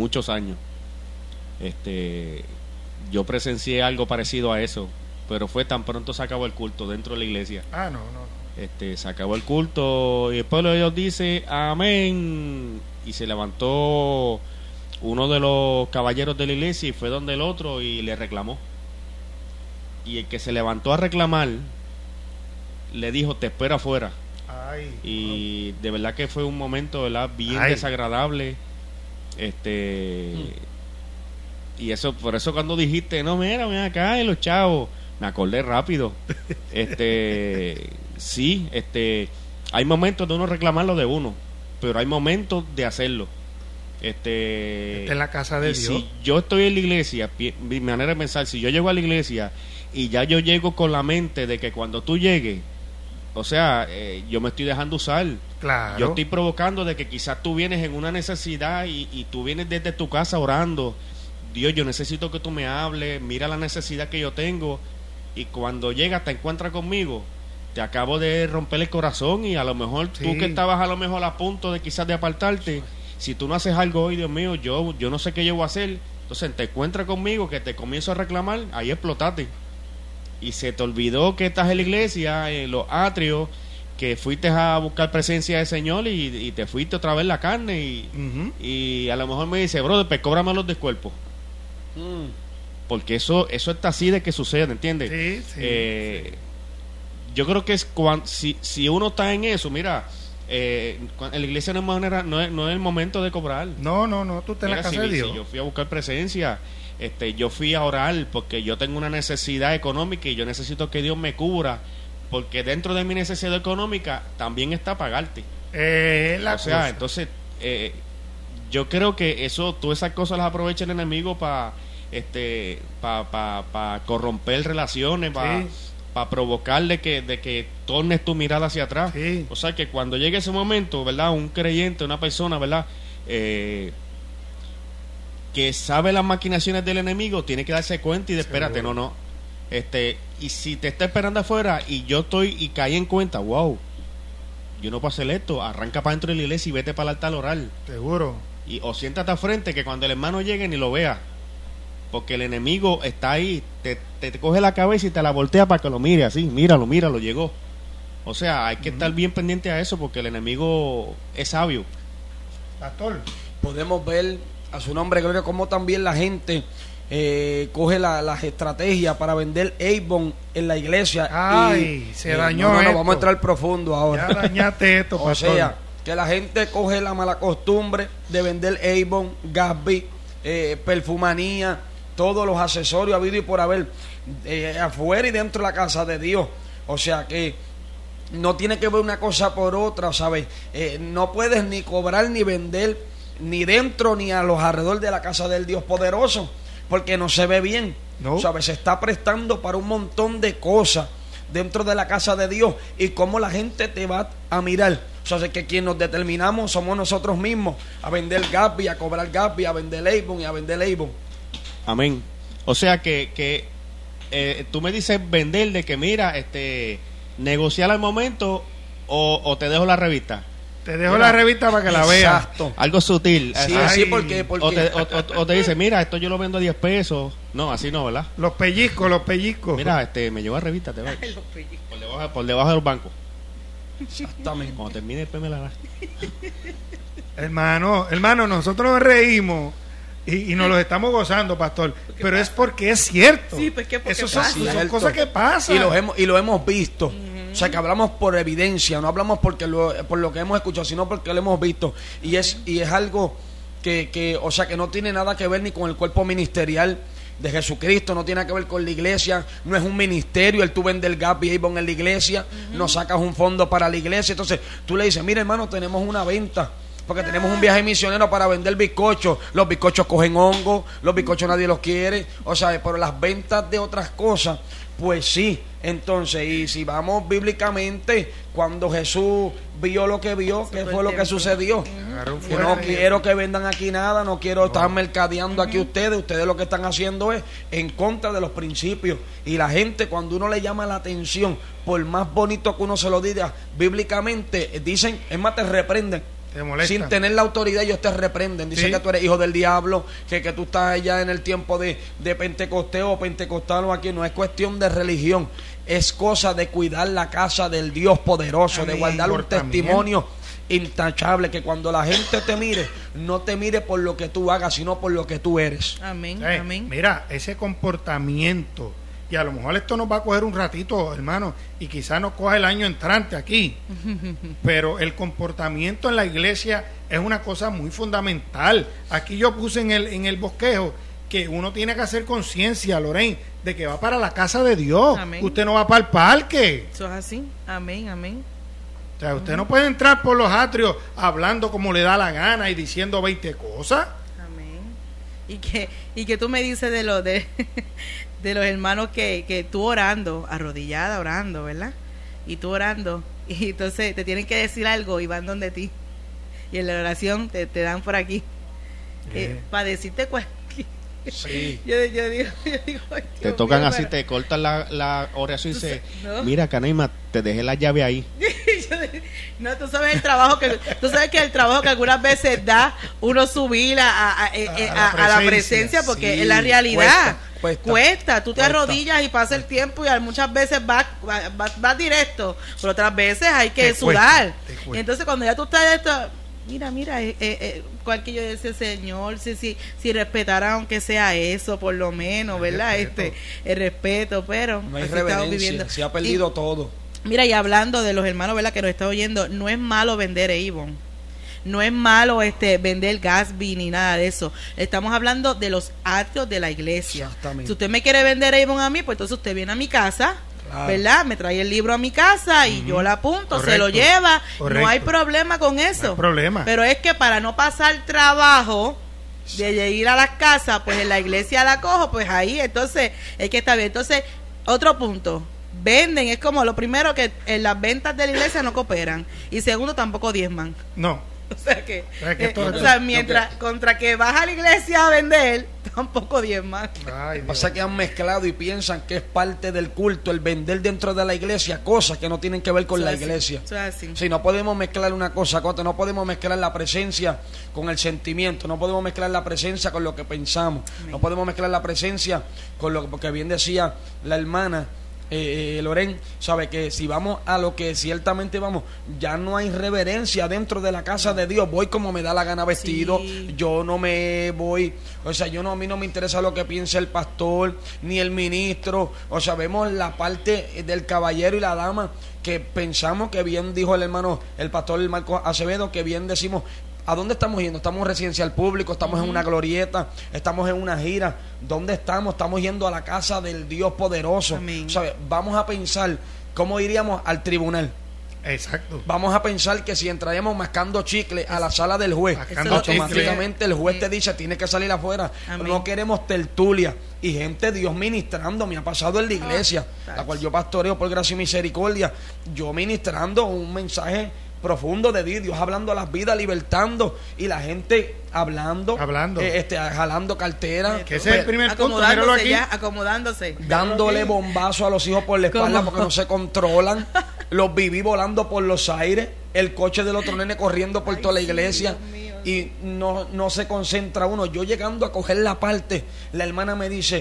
yo presencié algo parecido a eso, pero fue tan pronto se acabó el culto dentro de la iglesia. No. Se acabó el culto y el pueblo de Dios dice amén, y se levantó uno de los caballeros de la iglesia y fue donde el otro y le reclamó, y el que se levantó a reclamar le dijo te espero afuera. Y de verdad que fue un momento, ¿verdad?, bien desagradable. Y eso, por eso cuando dijiste no, mira acá los chavos, me acordé rápido. Sí, hay momentos de uno reclamar lo de uno, pero hay momentos de hacerlo. En la casa de Dios. Si yo estoy en la iglesia, mi manera de pensar, si yo llego a la iglesia y ya yo llego con la mente de que cuando tú llegues, o sea, yo me estoy dejando usar. Claro. Yo estoy provocando de que quizás tú vienes en una necesidad y tú vienes desde tu casa orando. Dios, yo necesito que tú me hables, mira la necesidad que yo tengo, y cuando llegas te encuentras conmigo, te acabo de romper el corazón, y a lo mejor tú que estabas a lo mejor a punto de quizás de apartarte, si tú no haces algo hoy, Dios mío, yo no sé qué yo voy a hacer. Entonces te encuentras conmigo, que te comienzo a reclamar, ahí explotaste. Y se te olvidó que estás en la iglesia, en los atrios, que fuiste a buscar presencia del Señor y te fuiste otra vez la carne y a lo mejor me dice, brother, pues cóbrame los descuerpos. Porque eso está así de que sucede, ¿entiendes? Sí. Yo creo que es si uno está en eso, mira, en la iglesia no es el momento de cobrar. No, tú estás en la casa de Dios. Si yo fui a buscar presencia, yo fui a orar porque yo tengo una necesidad económica y yo necesito que Dios me cubra, porque dentro de mi necesidad económica también está pagarte. Entonces yo creo que todas esas cosas las aprovecha el enemigo para corromper relaciones, para provocar de que tornes tu mirada hacia atrás. O sea que cuando llegue ese momento, ¿verdad? Un creyente, una persona, ¿verdad? Que sabe las maquinaciones del enemigo, tiene que darse cuenta y de espérate, no. Y si te está esperando afuera y yo estoy y caí en cuenta, wow, yo no puedo hacer esto, arranca para dentro de la iglesia y vete para el altar a orar. Seguro. O siéntate al frente, que cuando el hermano llegue ni lo vea, porque el enemigo está ahí, te coge la cabeza y te la voltea para que lo mire así, míralo, llegó. O sea, hay que estar bien pendiente a eso, porque el enemigo es sabio. Pastor, podemos ver a su nombre, gloria, como también la gente coge las estrategias para vender Avon en la iglesia. Se dañó. No, vamos a entrar profundo ahora. Ya dañaste esto, pastor. O sea, que la gente coge la mala costumbre de vender Avon, Gatsby, perfumanía, todos los accesorios habido y por haber, afuera y dentro de la casa de Dios. O sea que no tiene que ver una cosa por otra, ¿sabes? No puedes ni cobrar ni vender ni dentro ni a los alrededor de la casa del Dios poderoso, porque no se ve bien. ¿Sabes? Se está prestando para un montón de cosas dentro de la casa de Dios, y cómo la gente te va a mirar. O sea, que quien nos determinamos somos nosotros mismos a vender Gatsby, a cobrar Gatsby, a vender Avon y a vender Avon. Amén. O sea que tú me dices vender de que mira, negociar al momento o te dejo la revista. Te dejo la revista para que la veas. Exacto. Algo sutil. Sí, porque o te dice, mira, esto yo lo vendo a 10 pesos. No, así no, ¿verdad? Los pellizcos. Mira, me llevo a revista, te va. Por debajo de los bancos. Exactamente. Cuando termine después me la das. Hermano, nosotros nos reímos y nos los estamos gozando, pastor, pero es porque es cierto. Sí, porque eso son cosas que pasan. Y lo hemos visto. O sea, que hablamos por evidencia, no hablamos por lo que hemos escuchado, sino porque lo hemos visto. Y es algo que o sea, que no tiene nada que ver ni con el cuerpo ministerial de Jesucristo, no tiene nada que ver con la iglesia, no es un ministerio, el tú vendes el Gatsby y Avon en la iglesia, no sacas un fondo para la iglesia. Entonces tú le dices, mira hermano, tenemos una venta, porque tenemos un viaje misionero para vender bizcochos. Los bizcochos cogen hongo, los bizcochos nadie los quiere. O sea, pero las ventas de otras cosas, pues sí. Entonces, y si vamos bíblicamente, cuando Jesús vio lo que vio, ¿qué fue lo que sucedió? Que no quiero que vendan aquí nada, no quiero estar mercadeando aquí ustedes lo que están haciendo es en contra de los principios. Y la gente, cuando uno le llama la atención, por más bonito que uno se lo diga, bíblicamente dicen, es más, te reprenden. Sin tener la autoridad, ellos te reprenden. Dicen que tú eres hijo del diablo, que tú estás allá en el tiempo de Pentecostés o pentecostal o aquí. No es cuestión de religión, es cosa de cuidar la casa del Dios poderoso. Amén. De guardar un testimonio intachable, que cuando la gente te mire, no te mire por lo que tú hagas, sino por lo que tú eres. Amén, amén. Mira, ese comportamiento, y a lo mejor esto nos va a coger un ratito, hermano, y quizás nos coja el año entrante aquí, pero el comportamiento en la iglesia es una cosa muy fundamental. Aquí yo puse en el bosquejo que uno tiene que hacer conciencia, Lorraine, de que va para la casa de Dios. Amén. Usted no va para el parque. Eso es así. Amén, amén. O sea, usted no puede entrar por los atrios hablando como le da la gana y diciendo 20 cosas. Amén. Y que tú me dices de los hermanos que tú orando, arrodillada orando, ¿verdad? Y tú orando, y entonces te tienen que decir algo y van donde ti. Y en la oración te dan por aquí. Para decirte Sí. Yo digo, ay, te tocan mío, así, te cortan la oración y dice, ¿no? Mira, Canaima, te dejé la llave ahí. No, tú sabes el trabajo tú sabes que el trabajo que algunas veces da uno subir a la presencia, porque sí, es la realidad. Cuesta. Tú te arrodillas y pasa el tiempo y muchas veces vas directo, pero otras veces hay que sudar. Y entonces cuando ya tú estás esto, mira, cual que yo decía, Señor, si respetara aunque sea eso, por lo menos, ¿verdad? El respeto, pero no hay reverencia, se ha perdido todo. Mira, y hablando de los hermanos, ¿verdad?, que nos está oyendo, no es malo vender Avon. No es malo vender Gatsby ni nada de eso. Estamos hablando de los atrios de la iglesia. Si usted me quiere vender Avon a mí, pues entonces usted viene a mi casa, ¿verdad? Me trae el libro a mi casa y yo lo apunto, se lo lleva. No hay problema con eso. No hay problema. Pero es que para no pasar trabajo de ir a las casas, pues en la iglesia la cojo, pues ahí entonces es que está bien. Entonces, otro punto. Venden, es como lo primero, que en las ventas de la iglesia no cooperan. Y segundo, tampoco diezman. No. O sea que, mientras contra que vas a la iglesia a vender, tampoco diezman. Pasa que han mezclado y piensan que es parte del culto el vender dentro de la iglesia cosas que no tienen que ver con la iglesia. Sí, no podemos mezclar una cosa con otra, no podemos mezclar la presencia con el sentimiento, no podemos mezclar la presencia con lo que pensamos, no podemos mezclar la presencia con lo que, porque bien decía la hermana Loren, sabe que si vamos a lo que ciertamente vamos, ya no hay reverencia dentro de la casa de Dios. Voy como me da la gana vestido, yo no me voy, o sea, a mí no me interesa lo que piense el pastor ni el ministro. O sea, vemos la parte del caballero y la dama, que pensamos, que bien dijo el hermano, el pastor Marcos Acevedo, que bien decimos, ¿a dónde estamos yendo? Estamos en residencial público, estamos en una glorieta, estamos en una gira. ¿Dónde estamos? Estamos yendo a la casa del Dios poderoso. ¿Sabe? Vamos a pensar cómo iríamos al tribunal. Exacto. Vamos a pensar que si entraríamos mascando chicle a la sala del juez, automáticamente el juez te dice, tienes que salir afuera. Amén. No queremos tertulia y gente, Dios ministrando. Me ha pasado en la iglesia, la cual yo pastoreo por gracia y misericordia, yo ministrando un mensaje profundo de Dios, hablando a las vidas, libertando, y la gente hablando. Jalando cartera, que ese es el primer punto, míralo aquí, acomodándose, dándole bombazo a los hijos por la espalda porque no se controlan, los viví volando por los aires, el coche del otro nene corriendo por toda la iglesia, y no se concentra uno. Yo llegando a coger la parte, la hermana me dice,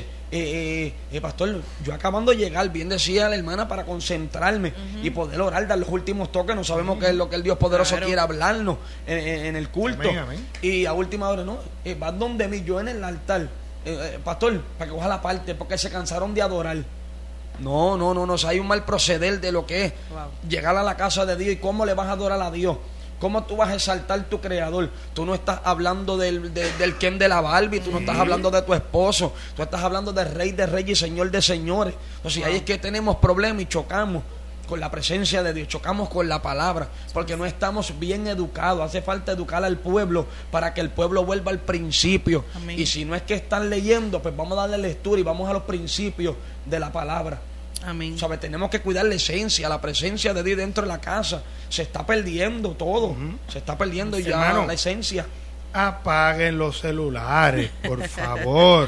pastor, yo acabando de llegar, bien decía la hermana, para concentrarme y poder orar, dar los últimos toques. No sabemos qué es lo que el Dios poderoso quiere hablarnos en el culto. Amén. Y a última hora, vas donde mí, yo en el altar, pastor, para que coja la parte, porque se cansaron de adorar. No, o sea, hay un mal proceder de lo que es llegar a la casa de Dios. ¿Y cómo le vas a adorar a Dios? ¿Cómo tú vas a exaltar tu creador? Tú no estás hablando del Ken de la Barbie, tú no estás hablando de tu esposo, tú estás hablando del Rey de Reyes y Señor de Señores. Entonces ahí es que tenemos problemas y chocamos con la presencia de Dios, chocamos con la palabra, porque no estamos bien educados. Hace falta educar al pueblo para que el pueblo vuelva al principio. Amén. Y si no es que están leyendo, pues vamos a darle lectura y vamos a los principios de la palabra. Amén. ¿Sabe? Tenemos que cuidar la esencia, la presencia de Dios dentro de la casa. Se está perdiendo todo. Se está perdiendo ya, hermano, la esencia. Apaguen los celulares, por favor.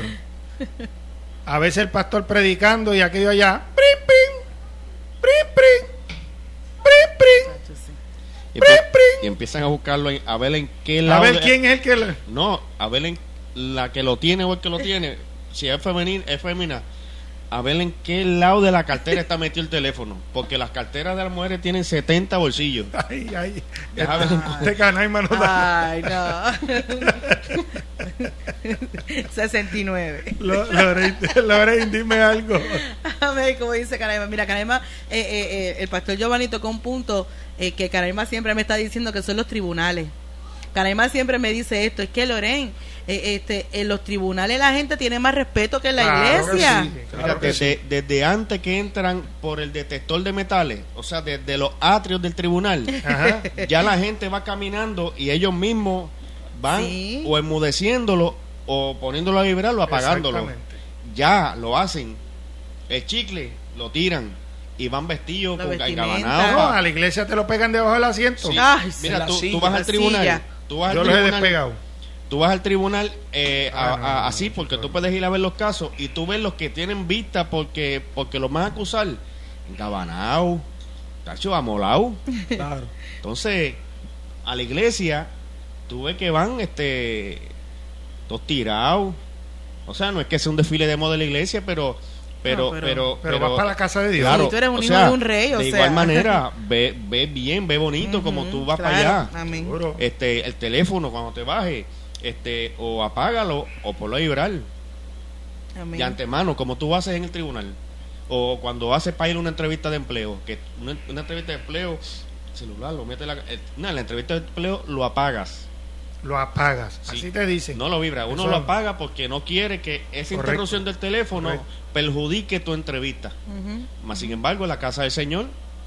A veces el pastor predicando y aquello allá, prim, prim, prim, prim, prim. Y empiezan a buscarlo, a ver en qué lado. A ver quién es el que No, a ver en la que lo tiene o el que lo tiene. Si es femina, a ver en qué lado de la cartera está metido el teléfono, porque las carteras de las mujeres tienen 70 bolsillos. Ay. Este Canaima no da. Ay, no. 69. Lorraine, dime algo. A ver, como dice Canaima. Mira, Canaima, el pastor Giovanni tocó un punto que Canaima siempre me está diciendo, que son los tribunales. Canaima siempre me dice esto, es que Lorraine, en los tribunales la gente tiene más respeto que en la iglesia. Sí, claro. Fíjate, desde antes que entran por el detector de metales, o sea, desde los atrios del tribunal, ya la gente va caminando y ellos mismos van o enmudeciéndolo o poniéndolo a vibrar o apagándolo. Ya lo hacen. El chicle lo tiran y van vestidos con engabanados. No, a la iglesia te lo pegan debajo del asiento. Sí. Ay, mira, tú vas al tribunal. Yo los he despegado. Tú vas al tribunal así, porque tú puedes ir a ver los casos y tú ves los que tienen vista porque los van a acusar. Engabanao, tacho, amolao. Claro. Entonces, a la iglesia, tú ves que van todos tirados, O sea, no es que sea un desfile de moda de la iglesia, pero vas para la casa de Dios. Claro, sí, tú eres un hijo de un rey, de igual manera, ve bien, ve bonito como tú vas para allá. Amén. El teléfono cuando te baje, o apágalo o ponlo a vibrar. Amén. De antemano, como tú haces en el tribunal. O cuando haces para ir a una entrevista de empleo, que una entrevista de empleo, celular, lo metes la entrevista de empleo lo apagas. Lo apagas, Sí. así te dicen. No lo vibra, uno Eso- lo apaga porque no quiere que esa Correcto. interrupción del teléfono Correcto. perjudique tu entrevista. Ujú. Más sin embargo, en la casa del Señor,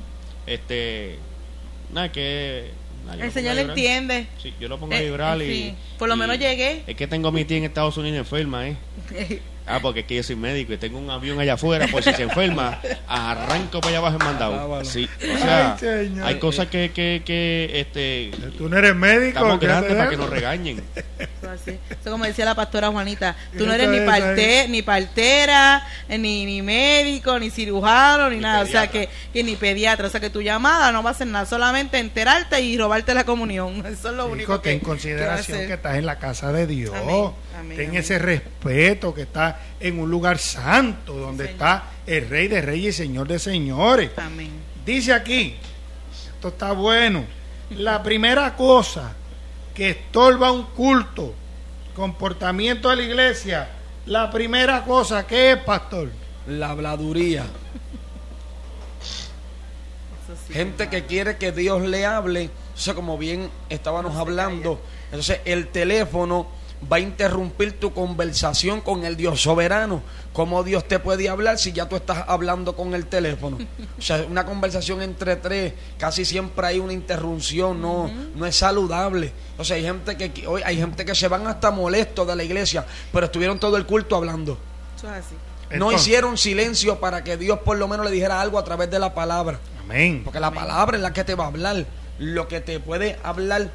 nada que... nada, yo El lo Señor pongo a vibrar. entiende. Sí, yo lo pongo a vibrar sí. y... Por lo menos llegué. Es que tengo a mi tía en Estados Unidos enferma, porque es que yo soy médico y tengo un avión allá afuera, por si se enferma, arranco para allá abajo en mandado. Bueno. Sí, o sea, Ay, señor. hay cosas que Tú no eres médico. estamos ¿qué grandes te para da? que nos regañen. Así. Eso como decía la pastora Juanita, tú no Eso eres es, ni partera, ni médico, ni cirujano, ni nada, pediatra. o sea que ni pediatra, o sea que tu llamada no va a ser nada, solamente enterarte y robarte la comunión, eso es lo Chico, único ten en que va a consideración hacer. que estás en la casa de Dios. Amén, amén, ten amén. ese respeto que está en un lugar santo donde Señor. está el Rey de Reyes y Señor de Señores. Amén. Dice aquí, esto está bueno. La primera cosa que estorba un culto, comportamiento de la iglesia, la primera cosa, ¿qué es, pastor? La habladuría. Eso sí, Gente que quiere que Dios le hable. Entonces, como bien estábamos hablando, entonces el teléfono va a interrumpir tu conversación con el Dios soberano. ¿Cómo Dios te puede hablar si ya tú estás hablando con el teléfono? O sea, una conversación entre tres, casi siempre hay una interrupción, no es saludable. O sea, hoy hay gente que se van hasta molestos de la iglesia, pero estuvieron todo el culto hablando. eso es así. No Entonces, hicieron silencio para que Dios por lo menos le dijera algo a través de la palabra. amén. Porque la palabra es la que te va a hablar. Lo que te puede hablar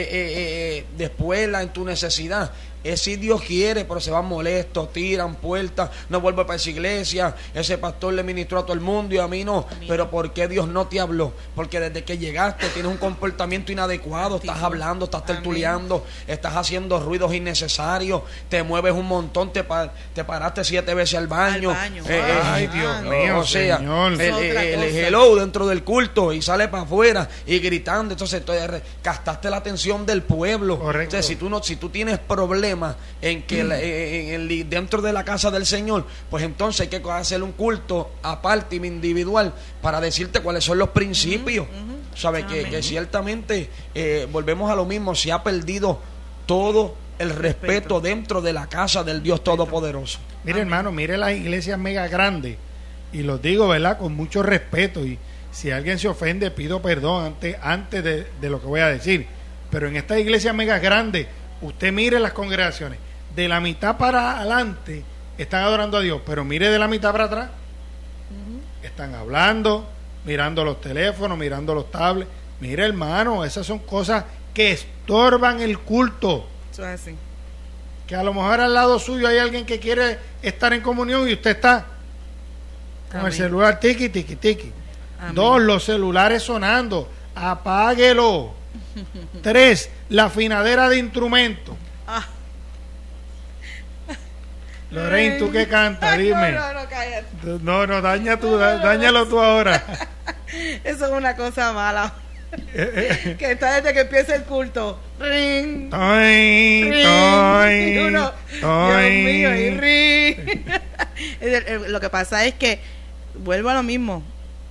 después en tu necesidad es si Dios quiere, pero se van molestos, tiran puertas, no vuelvo para esa iglesia, ese pastor le ministró a todo el mundo y a mí no. Pero ¿por qué Dios no te habló? Porque desde que llegaste tienes un comportamiento inadecuado, estás hablando, estás tertuleando, estás haciendo ruidos innecesarios, te mueves un montón, te paraste 7 veces al baño. Ay, Dios mío, o sea, Señor. Es otra el cosa. hello dentro del culto y sale para afuera y gritando, entonces gastaste la atención del pueblo. Correcto. O sea, si tú tienes problemas en que dentro de la casa del Señor, pues entonces hay que hacer un culto aparte y individual para decirte cuáles son los principios. Sabes que ciertamente volvemos a lo mismo, se ha perdido todo el respeto dentro de la casa del Dios Todopoderoso. Mire, hermano, mire las iglesias mega grandes. Y los digo, ¿verdad? Con mucho respeto. Y si alguien se ofende, pido perdón antes de lo que voy a decir. Pero en estas iglesias mega grandes, usted mire las congregaciones. De la mitad para adelante están adorando a Dios. Pero mire de la mitad para atrás. Están hablando, mirando los teléfonos, mirando los tablets. Mire, hermano, esas son cosas que estorban el culto. Eso es así. Que a lo mejor al lado suyo hay alguien que quiere estar en comunión y usted está con Amén. el celular tiki, tiki, tiki. Amén. 2, los celulares sonando. Apáguelo. 3, la afinadera de instrumentos. Ah. Lorraine, ¿tú qué cantas? Ay, Dime. No, cállate. No, dañalo tú ahora. Eso es una cosa mala. Que está desde que empieza el culto. Ring. Toin, Ring. toin, Y uno, toin. Dios mío, y ring. Lo que pasa es que, vuelvo a lo mismo,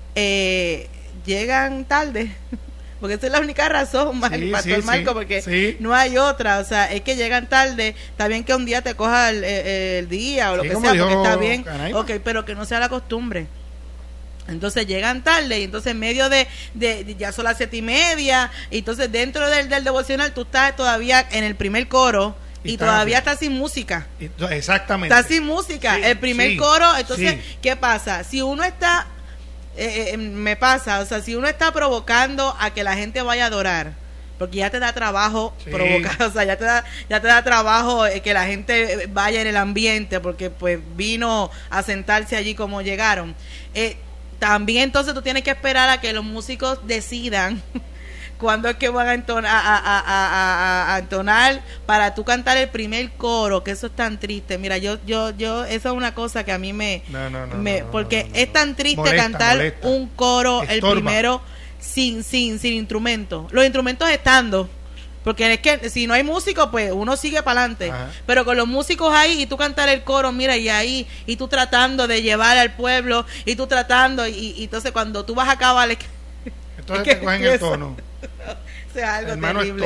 llegan tarde. Porque esa es la única razón, Sí, Pastor sí, Marco, sí, porque sí. no hay otra. O sea, es que llegan tarde. Está bien que un día te coja el día o lo Sí, que como sea, dijo porque está bien. Canaima. Ok, pero que no sea la costumbre. Entonces llegan tarde y entonces en medio de ya son las 7:30 y entonces dentro del devocional tú estás todavía en el primer coro y está todavía así. estás sin música. Exactamente. Estás sin música. Sí, El primer sí, coro, entonces, sí. ¿qué pasa? Si uno está, me pasa, o sea, si uno está provocando a que la gente vaya a adorar, porque ya te da trabajo Sí. provocar, o sea, ya te da trabajo que la gente vaya en el ambiente, porque pues vino a sentarse allí como llegaron. También entonces tú tienes que esperar a que los músicos decidan ¿Cuándo es que van a entonar para tú cantar el primer coro? Que eso es tan triste. Mira, yo eso es una cosa que a mí porque es tan triste cantar un coro, estorba. El primero sin instrumentos. Los instrumentos estando. Porque es que si no hay músicos, pues uno sigue para adelante. Pero con los músicos ahí y tú cantar el coro, mira, y tú tratando de llevar al pueblo, y tú tratando, y entonces cuando tú vas a acabar, entonces te cogen el tono. O sea, algo hermano, terrible.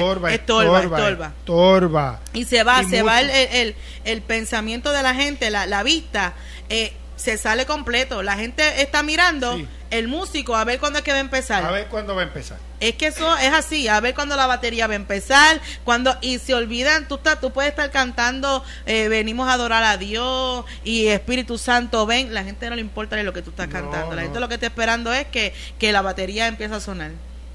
Estorba. Y se va el pensamiento de la gente, la vista, se sale completo. La gente está mirando el músico a ver cuándo es que va a empezar. A ver cuándo va a empezar. Es que eso es así, a ver cuándo la batería va a empezar, y se olvidan, tú puedes estar cantando, venimos a adorar a Dios y Espíritu Santo ven, la gente no le importa de lo que tú estás cantando, la gente lo que está esperando es que la batería empiece a sonar.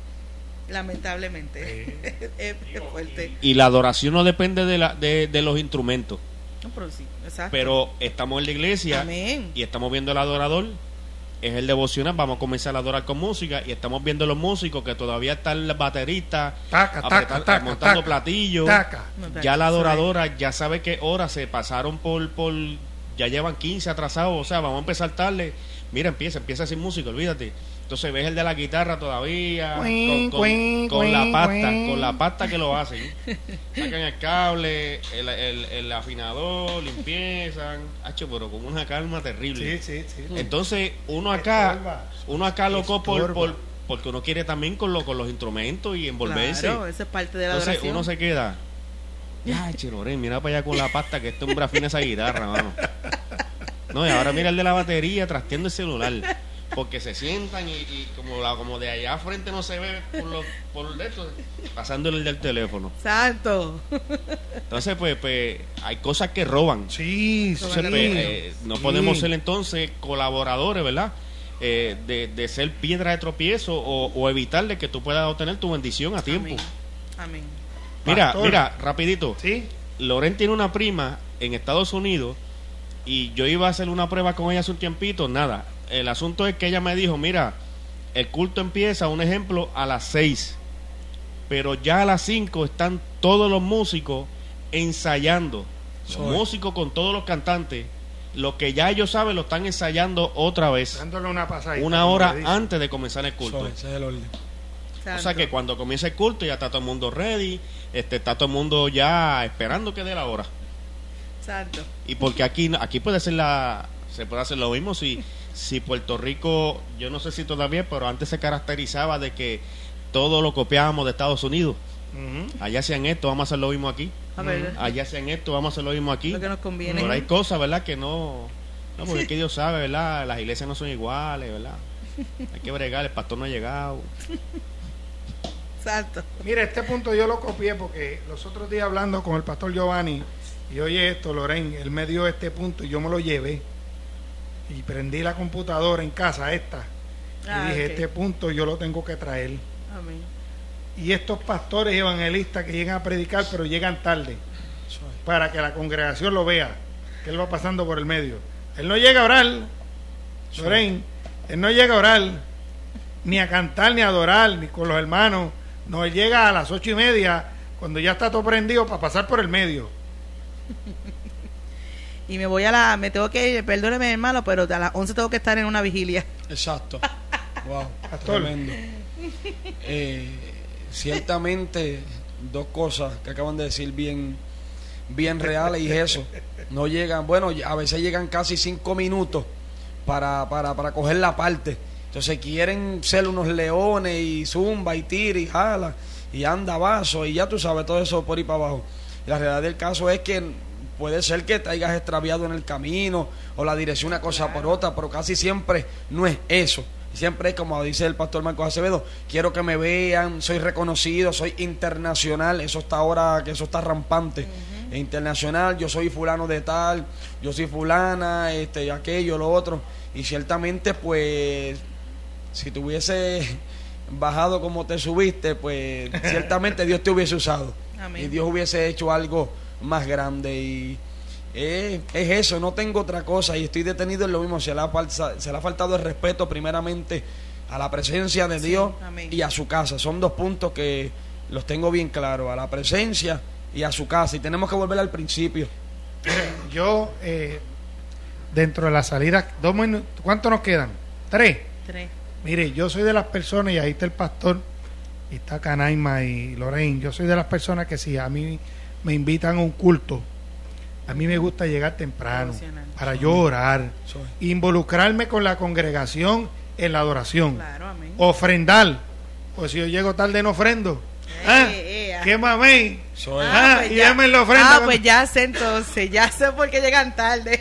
Lamentablemente. Es fuerte. Y la adoración no depende de los instrumentos. No, pero sí, exacto. Pero estamos en la iglesia. Amén. Y estamos viendo el adorador, es el devocional, vamos a comenzar a adorar con música y estamos viendo los músicos que todavía están las bateristas montando platillos. Ya la adoradora ya sabe que horas se pasaron por ya llevan 15 atrasados, o sea, vamos a empezar tarde. Mira, empieza sin música, olvídate. Entonces ves el de la guitarra todavía con la pasta que lo hacen. Sacan el cable, el afinador, limpiezan, pero con una calma terrible. Sí. Entonces uno acá loco porque uno quiere también con los instrumentos y envolverse. Claro, esa es parte de la entonces adoración. Uno se queda, Loren, mira para allá con la pasta que este hombre afina esa guitarra, mano. No, y ahora mira el de la batería trasteando el celular. Porque se sientan y como de allá frente no se ve por esto, pasándole el del teléfono. Santo. Entonces, pues hay cosas que roban. Entonces, no podemos ser entonces colaboradores, ¿verdad? De ser piedra de tropiezo o evitar de que tú puedas obtener tu bendición a tiempo. Amén. Mira, rapidito. Sí. Loren tiene una prima en Estados Unidos y yo iba a hacer una prueba con ella hace un tiempito, nada. El asunto es que ella me dijo, mira, el culto empieza, un ejemplo, a las 6, pero ya a las 5 están todos los músicos ensayando, los músicos con todos los cantantes, lo que ya ellos saben lo están ensayando otra vez, dándole una pasadita, una hora antes de comenzar el culto. Ese es el orden. O sea que cuando comienza el culto ya está todo el mundo ready, está todo el mundo ya esperando que dé la hora. Santo. Y porque aquí se puede hacer lo mismo si Puerto Rico, yo no sé si todavía, pero antes se caracterizaba de que todo lo copiábamos de Estados Unidos. Allá hacían esto, vamos a hacer lo mismo aquí. Allá hacían esto, vamos a hacer lo mismo aquí. Lo que nos conviene. Pero hay cosas, ¿verdad? Que no porque es que Dios sabe, ¿verdad? Las iglesias no son iguales, ¿verdad? Hay que bregar, el pastor no ha llegado. Exacto. Mira, este punto yo lo copié porque los otros días hablando con el pastor Giovanni, y oye esto, Loren, él me dio este punto y yo me lo llevé. Y prendí la computadora en casa y dije, este punto yo lo tengo que traer. Amén. Y estos pastores evangelistas que llegan a predicar pero llegan tarde para que la congregación lo vea, que él va pasando por el medio. Él no llega a orar, Loren, él no llega a orar ni a cantar ni a adorar ni con los hermanos. No, él llega a las 8:30 cuando ya está todo prendido para pasar por el medio. Y me tengo que ir, perdóneme hermano, pero a las 11 tengo que estar en una vigilia. Exacto. Wow, tremendo. Ciertamente dos cosas que acaban de decir bien reales, y eso. No llegan, bueno, a veces llegan casi 5 minutos para coger la parte. Entonces quieren ser unos leones y zumba y tira y jala y anda vaso y ya tú sabes todo eso por ahí para abajo. Y la realidad del caso es que puede ser que te hayas extraviado en el camino o la dirección una cosa por otra, pero casi siempre no es eso. Siempre es como dice el pastor Marcos Acevedo, quiero que me vean, soy reconocido, soy internacional, eso está ahora, que eso está rampante. Internacional, yo soy fulano de tal, yo soy fulana, aquello, lo otro. Y ciertamente pues si te hubiese bajado como te subiste, pues ciertamente Dios te hubiese usado. Amén. Y Dios hubiese hecho algo más grande. Y es eso, no tengo otra cosa. Y estoy detenido en lo mismo. Se le ha faltado el respeto primeramente a la presencia de Dios amén. y a su casa. Son 2 puntos que los tengo bien claros, a la presencia y a su casa. Y tenemos que volver al principio. Yo, dentro de la salida, 2 minutos, ¿cuánto nos quedan? 3. 3. Mire, yo soy de las personas, y ahí está el pastor, y está Canaima y Lorraine, yo soy de las personas que si a mí me invitan a un culto, a mí me gusta llegar temprano para yo orar, involucrarme con la congregación en la adoración, Claro, amén. ofrendar, pues si yo llego tarde no ofrendo. ¿Qué mamey? Pues y ya. déme la ofrenda. Pues ya sé entonces, ya sé por qué llegan tarde.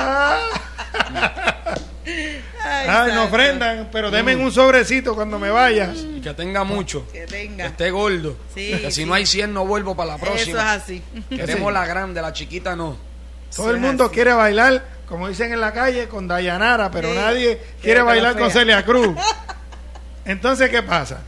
Ay, no ofrendan, pero denme un sobrecito cuando me vaya. Y que tenga mucho, Que tenga. que esté gordo. Sí, que si sí. no hay 100 no vuelvo para la próxima. Eso es así. Queremos la grande, la chiquita no. Todo el mundo quiere bailar, como dicen en la calle, con Dayanara, pero Sí. nadie quiere bailar fea. con Celia Cruz. Entonces, ¿qué pasa?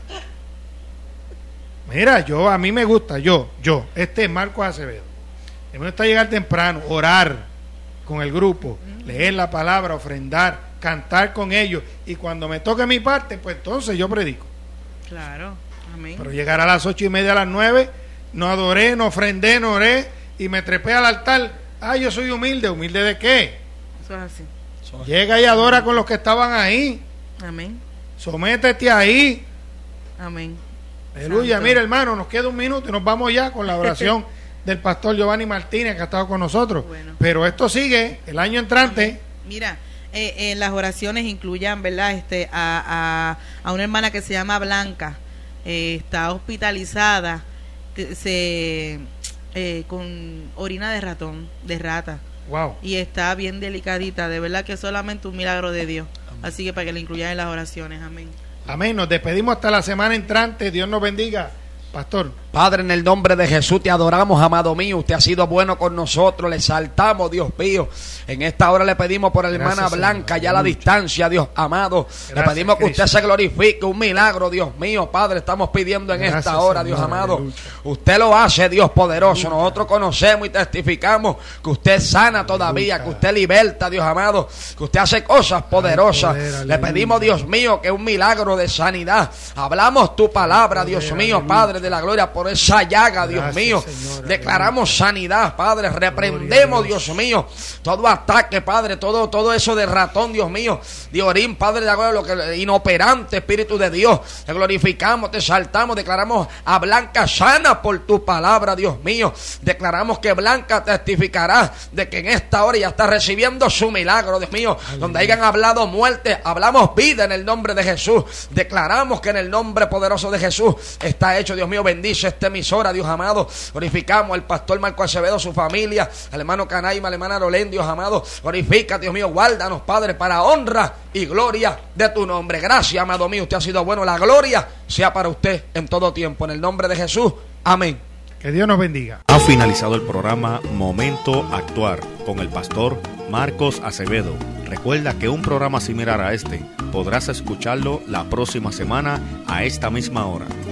Mira, a mí me gusta, este es Marcos Acevedo. A mí me gusta llegar temprano, orar con el grupo, leer la palabra, ofrendar, cantar con ellos. Y cuando me toque mi parte, pues entonces yo predico. Claro, amén. Pero llegar a las 8:30, a las 9, no adoré, no ofrendé, no oré, y me trepé al altar. Yo soy humilde. ¿Humilde de qué? Eso es así. Llega y adora con los que estaban ahí. Amén. Sométete ahí. Amén. Aleluya. Santo. Mira, hermano, nos queda un minuto y nos vamos ya con la oración del pastor Giovanni Martínez, que ha estado con nosotros. Bueno. Pero esto sigue el año entrante. Mira, las oraciones incluyan, ¿verdad? A una hermana que se llama Blanca, está hospitalizada, con orina de ratón, de rata, Wow. y está bien delicadita. De verdad que es solamente un milagro de Dios. Así que para que la incluyan en las oraciones. Amén. Amén. Nos despedimos hasta la semana entrante. Dios nos bendiga. Pastor. Padre, en el nombre de Jesús te adoramos, amado mío. Usted ha sido bueno con nosotros, le exaltamos, Dios mío. En esta hora le pedimos por la hermana Gracias, Blanca, Señor. ya a la distancia, Dios amado. Le Gracias, pedimos que usted Cristo. se glorifique, un milagro, Dios mío, Padre. Estamos pidiendo en Gracias, esta hora, Señor. Dios amado. Aleluya. Usted lo hace, Dios poderoso. Nosotros conocemos y testificamos que usted sana todavía, Aleluya. que usted liberta, Dios amado, que usted hace cosas poderosas. poder, Le aleluya. pedimos, Dios mío, que un milagro de sanidad. Hablamos tu palabra, Dios Poder, mío, aleluya. Padre de la gloria, por esa llaga, Dios Gracias, mío. Señor, Declaramos sanidad, Padre. Reprendemos, Gloria a Dios mío, todo ataque, Padre, todo eso de ratón, Dios mío, de orín, Padre de la gloria, lo que inoperante, Espíritu de Dios. Te glorificamos, te exaltamos, declaramos a Blanca sana por tu palabra, Dios mío. Declaramos que Blanca testificará de que en esta hora ya está recibiendo su milagro, Dios mío. Donde hayan hablado muerte, hablamos vida en el nombre de Jesús. Declaramos que en el nombre poderoso de Jesús está hecho, Dios mío. Bendice esta emisora, Dios amado. Glorificamos al pastor Marco Acevedo, su familia, al hermano Canaima, la hermana Rolén, Dios amado. Glorifica, Dios mío, guárdanos, Padre, para honra y gloria de tu nombre. Gracias, amado mío, usted ha sido bueno. La gloria sea para usted en todo tiempo. En el nombre de Jesús, amén. Que Dios nos bendiga. Ha finalizado el programa Momento Actuar con el pastor Marcos Acevedo. Recuerda que un programa similar a este podrás escucharlo la próxima semana a esta misma hora.